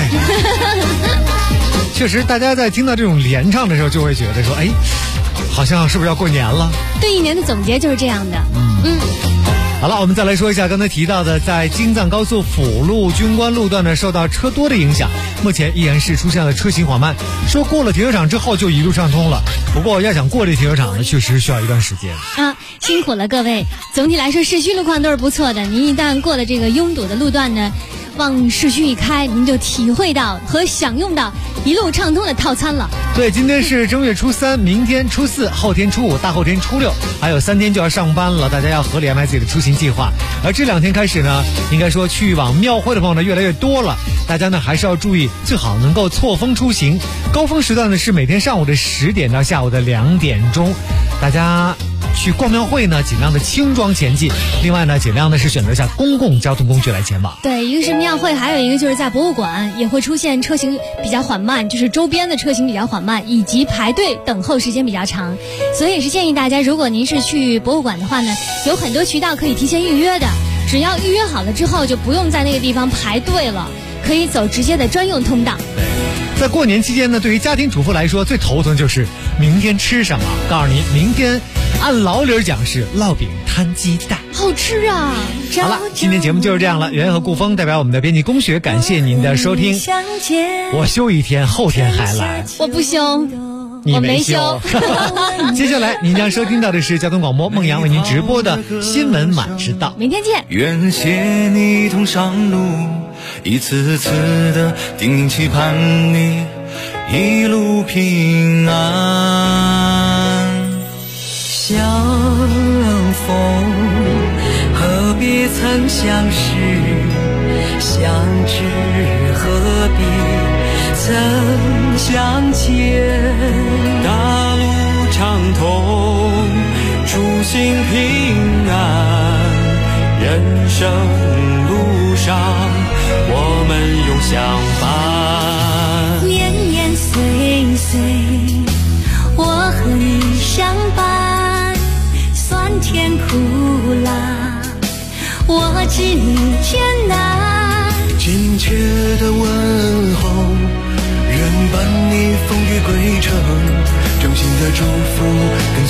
确实，大家在听到这种联唱的时候，就会觉得说，哎，好像是不是要过年了？ 对一年的总结就是这样的。 好了，我们再来说一下刚才提到的，在京藏高速辅路军官路段呢，受到车多的影响，目前依然是出现了车行缓慢。说过了停车场之后就一路畅通了，不过要想过这停车场呢，确实需要一段时间。 辛苦了各位。总体来说，市区路况都是不错的。您一旦过了这个拥堵的路段呢，往市区一开，您就体会到和享用到一路畅通的套餐了。 对，今天是正月初3，明天初4，后天初5，大后天初6，还有3天就要上班了，大家要合理安排自己的出行计划。而这2天开始呢，应该说去往庙会的朋友呢越来越多了，大家呢还是要注意，最好能够错峰出行。高峰时段呢是每天上午的10点到下午的2点钟，大家去逛庙会呢，尽量的轻装前进。另外呢，尽量的是选择一下公共交通工具来前往。 对，一个是庙会，还有一个就是在博物馆也会出现车行比较缓慢，就是周边的车行比较缓慢，以及排队等候时间比较长。所以也是建议大家，如果您是去博物馆的话呢，有很多渠道可以提前预约的，只要预约好了之后，就不用在那个地方排队了，可以走直接的专用通道。 在过年期间呢，对于家庭主妇来说，最头疼就是明天吃什么。告诉您，明天按老理讲是烙饼摊鸡蛋， 好吃啊！ 好了，今天节目就是这样了。袁和顾风代表我们的编辑龚学，感谢您的收听。我休1天，后天还来。 我不休， 你没休。 接下来您将收听到的是交通广播孟阳为您直播的新闻晚知道。 明天见。 愿携你同上路，一次次的叮咛期盼你一路平安。 相逢何必曾相识，相知何必曾相见。 大路畅通，初心平安，人生路上我们永相伴。 年年岁岁我和你相伴，酸甜苦辣我知你艰难。 亲切的问候，愿伴你风雨归程，衷心的祝福跟随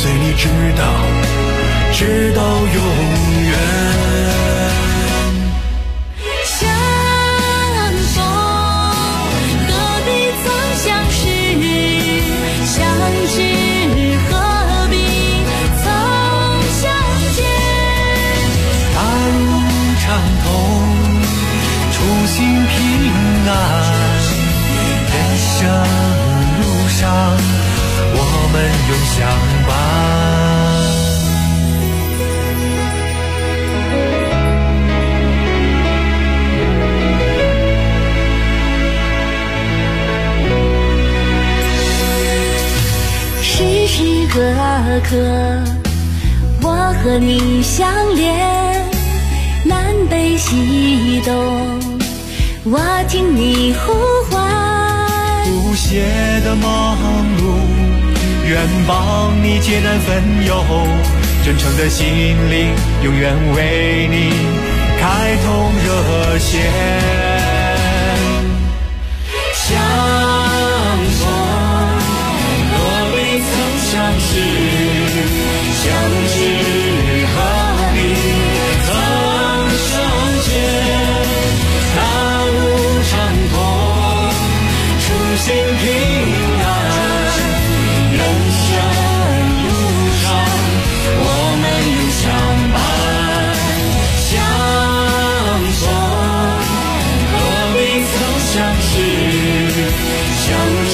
随你直到永远。 相逢何必曾相识，相知何必曾相见。 大路畅通，初心平安，人生路上我们永相伴。 时时刻刻我和你相连，南北西东我听你呼唤。 不懈的忙碌，愿帮你解难分忧，真诚的心灵永远为你开通热线。相逢何必曾相识，相知何必曾相见。大路畅通，初心平安，人生路上我们永相伴。相逢何必曾相识，相